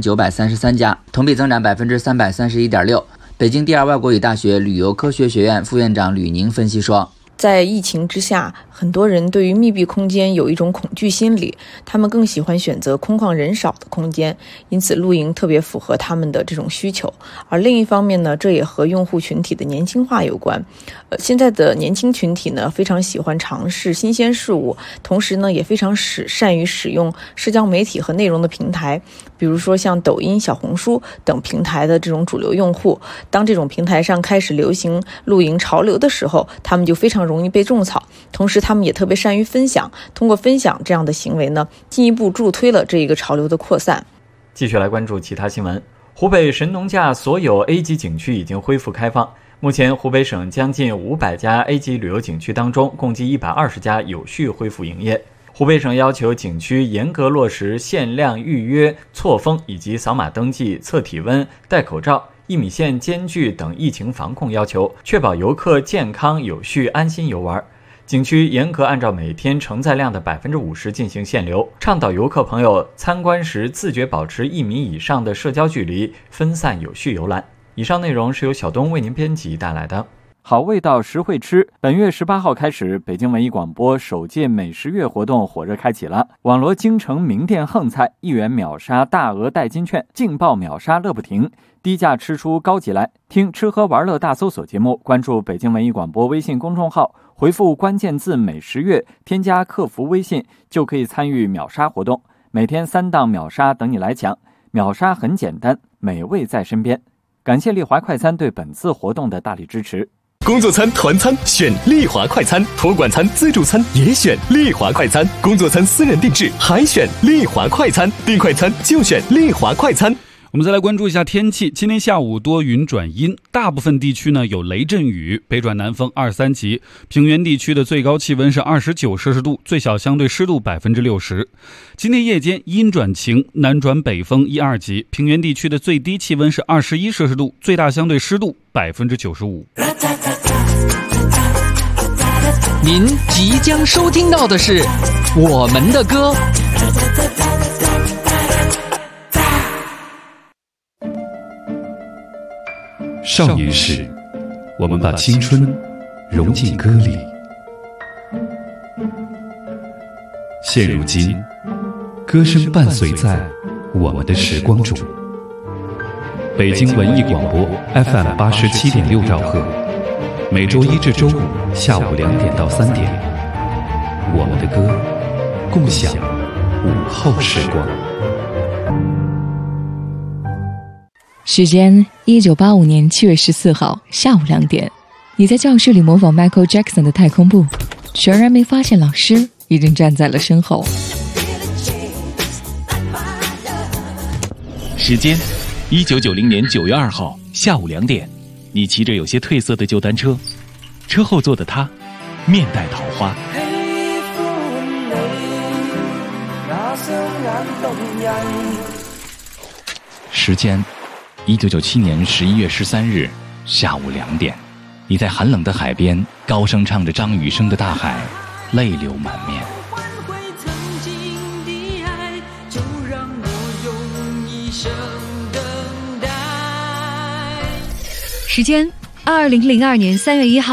7933家，同比增长331.6%。北京第2外国语大学旅游科学学院副院长吕宁分析说， 在疫情之下，很多人对于密闭空间有一种恐惧心理，他们更喜欢选择空旷人少的空间，因此露营特别符合他们的这种需求。而另一方面呢，这也和用户群体的年轻化有关。现在的年轻群体呢，非常喜欢尝试新鲜事物，同时呢，也非常善于使用社交媒体和内容的平台，比如说像抖音、小红书等平台的这种主流用户。当这种平台上开始流行露营潮流的时候，他们就非常容易被种草，同时他们也特别善于分享，通过分享这样的行为呢，进一步助推了这一个潮流的扩散。 继续来关注其他新闻。湖北神农架所有 A 级景区已经恢复开放，目前湖北省将近500家 A 级旅游景区当中，共计120家有序恢复营业。湖北省要求景区严格落实限量预约、错峰以及扫码登记、测体温、戴口罩、1米线间距等疫情防控要求，确保游客健康有序安心游玩。景区严格按照每天承载量的50%进行限流，倡导游客朋友参观时自觉保持1米以上的社交距离，分散有序游览。 以上内容是由小东为您编辑带来的。 好味道实惠吃，本月18号开始，北京文艺广播首届美食月活动火热开启了。网罗京城名店横菜，1元秒杀大额代金券，劲爆秒杀乐不停，低价吃出高级来。听吃喝玩乐大搜索节目，关注北京文艺广播微信公众号，回复关键字美食月，添加客服微信就可以参与秒杀活动，每天3档秒杀等你来抢。秒杀很简单，美味在身边。感谢丽华快餐对本次活动的大力支持。 工作餐、团餐选丽华快餐，托管餐、自助餐也选丽华快餐，工作餐私人定制还选丽华快餐，订快餐就选丽华快餐。 我们再来关注一下天气，今天下午多云转阴，大部分地区呢有雷阵雨，北转南风2、3级。平原地区的最高气温是29摄氏度，最小相对湿度60%。今天夜间阴转晴，南转北风1、2级。平原地区的最低气温是21摄氏度，最大相对湿度95%。 您即将收听到的是我们的歌。 少年时，我们把青春融进歌里。现如今，歌声伴随在我们的时光中。北京文艺广播 FM 87.6兆赫，每周一至周五下午2点到3点，我们的歌，共享午后时光。 时间1985年7月14号下午2点，你在教室里模仿 Michael Jackson 的太空步，全然没发现老师已经站在了身后。 时间1990年9月2号下午2点，你骑着有些褪色的旧单车，车后座的他面带桃花。时间1997年11月13日下午2点，你在寒冷的海边高声唱着张雨生的《大海》，泪流满面。 时间2002年3月1号。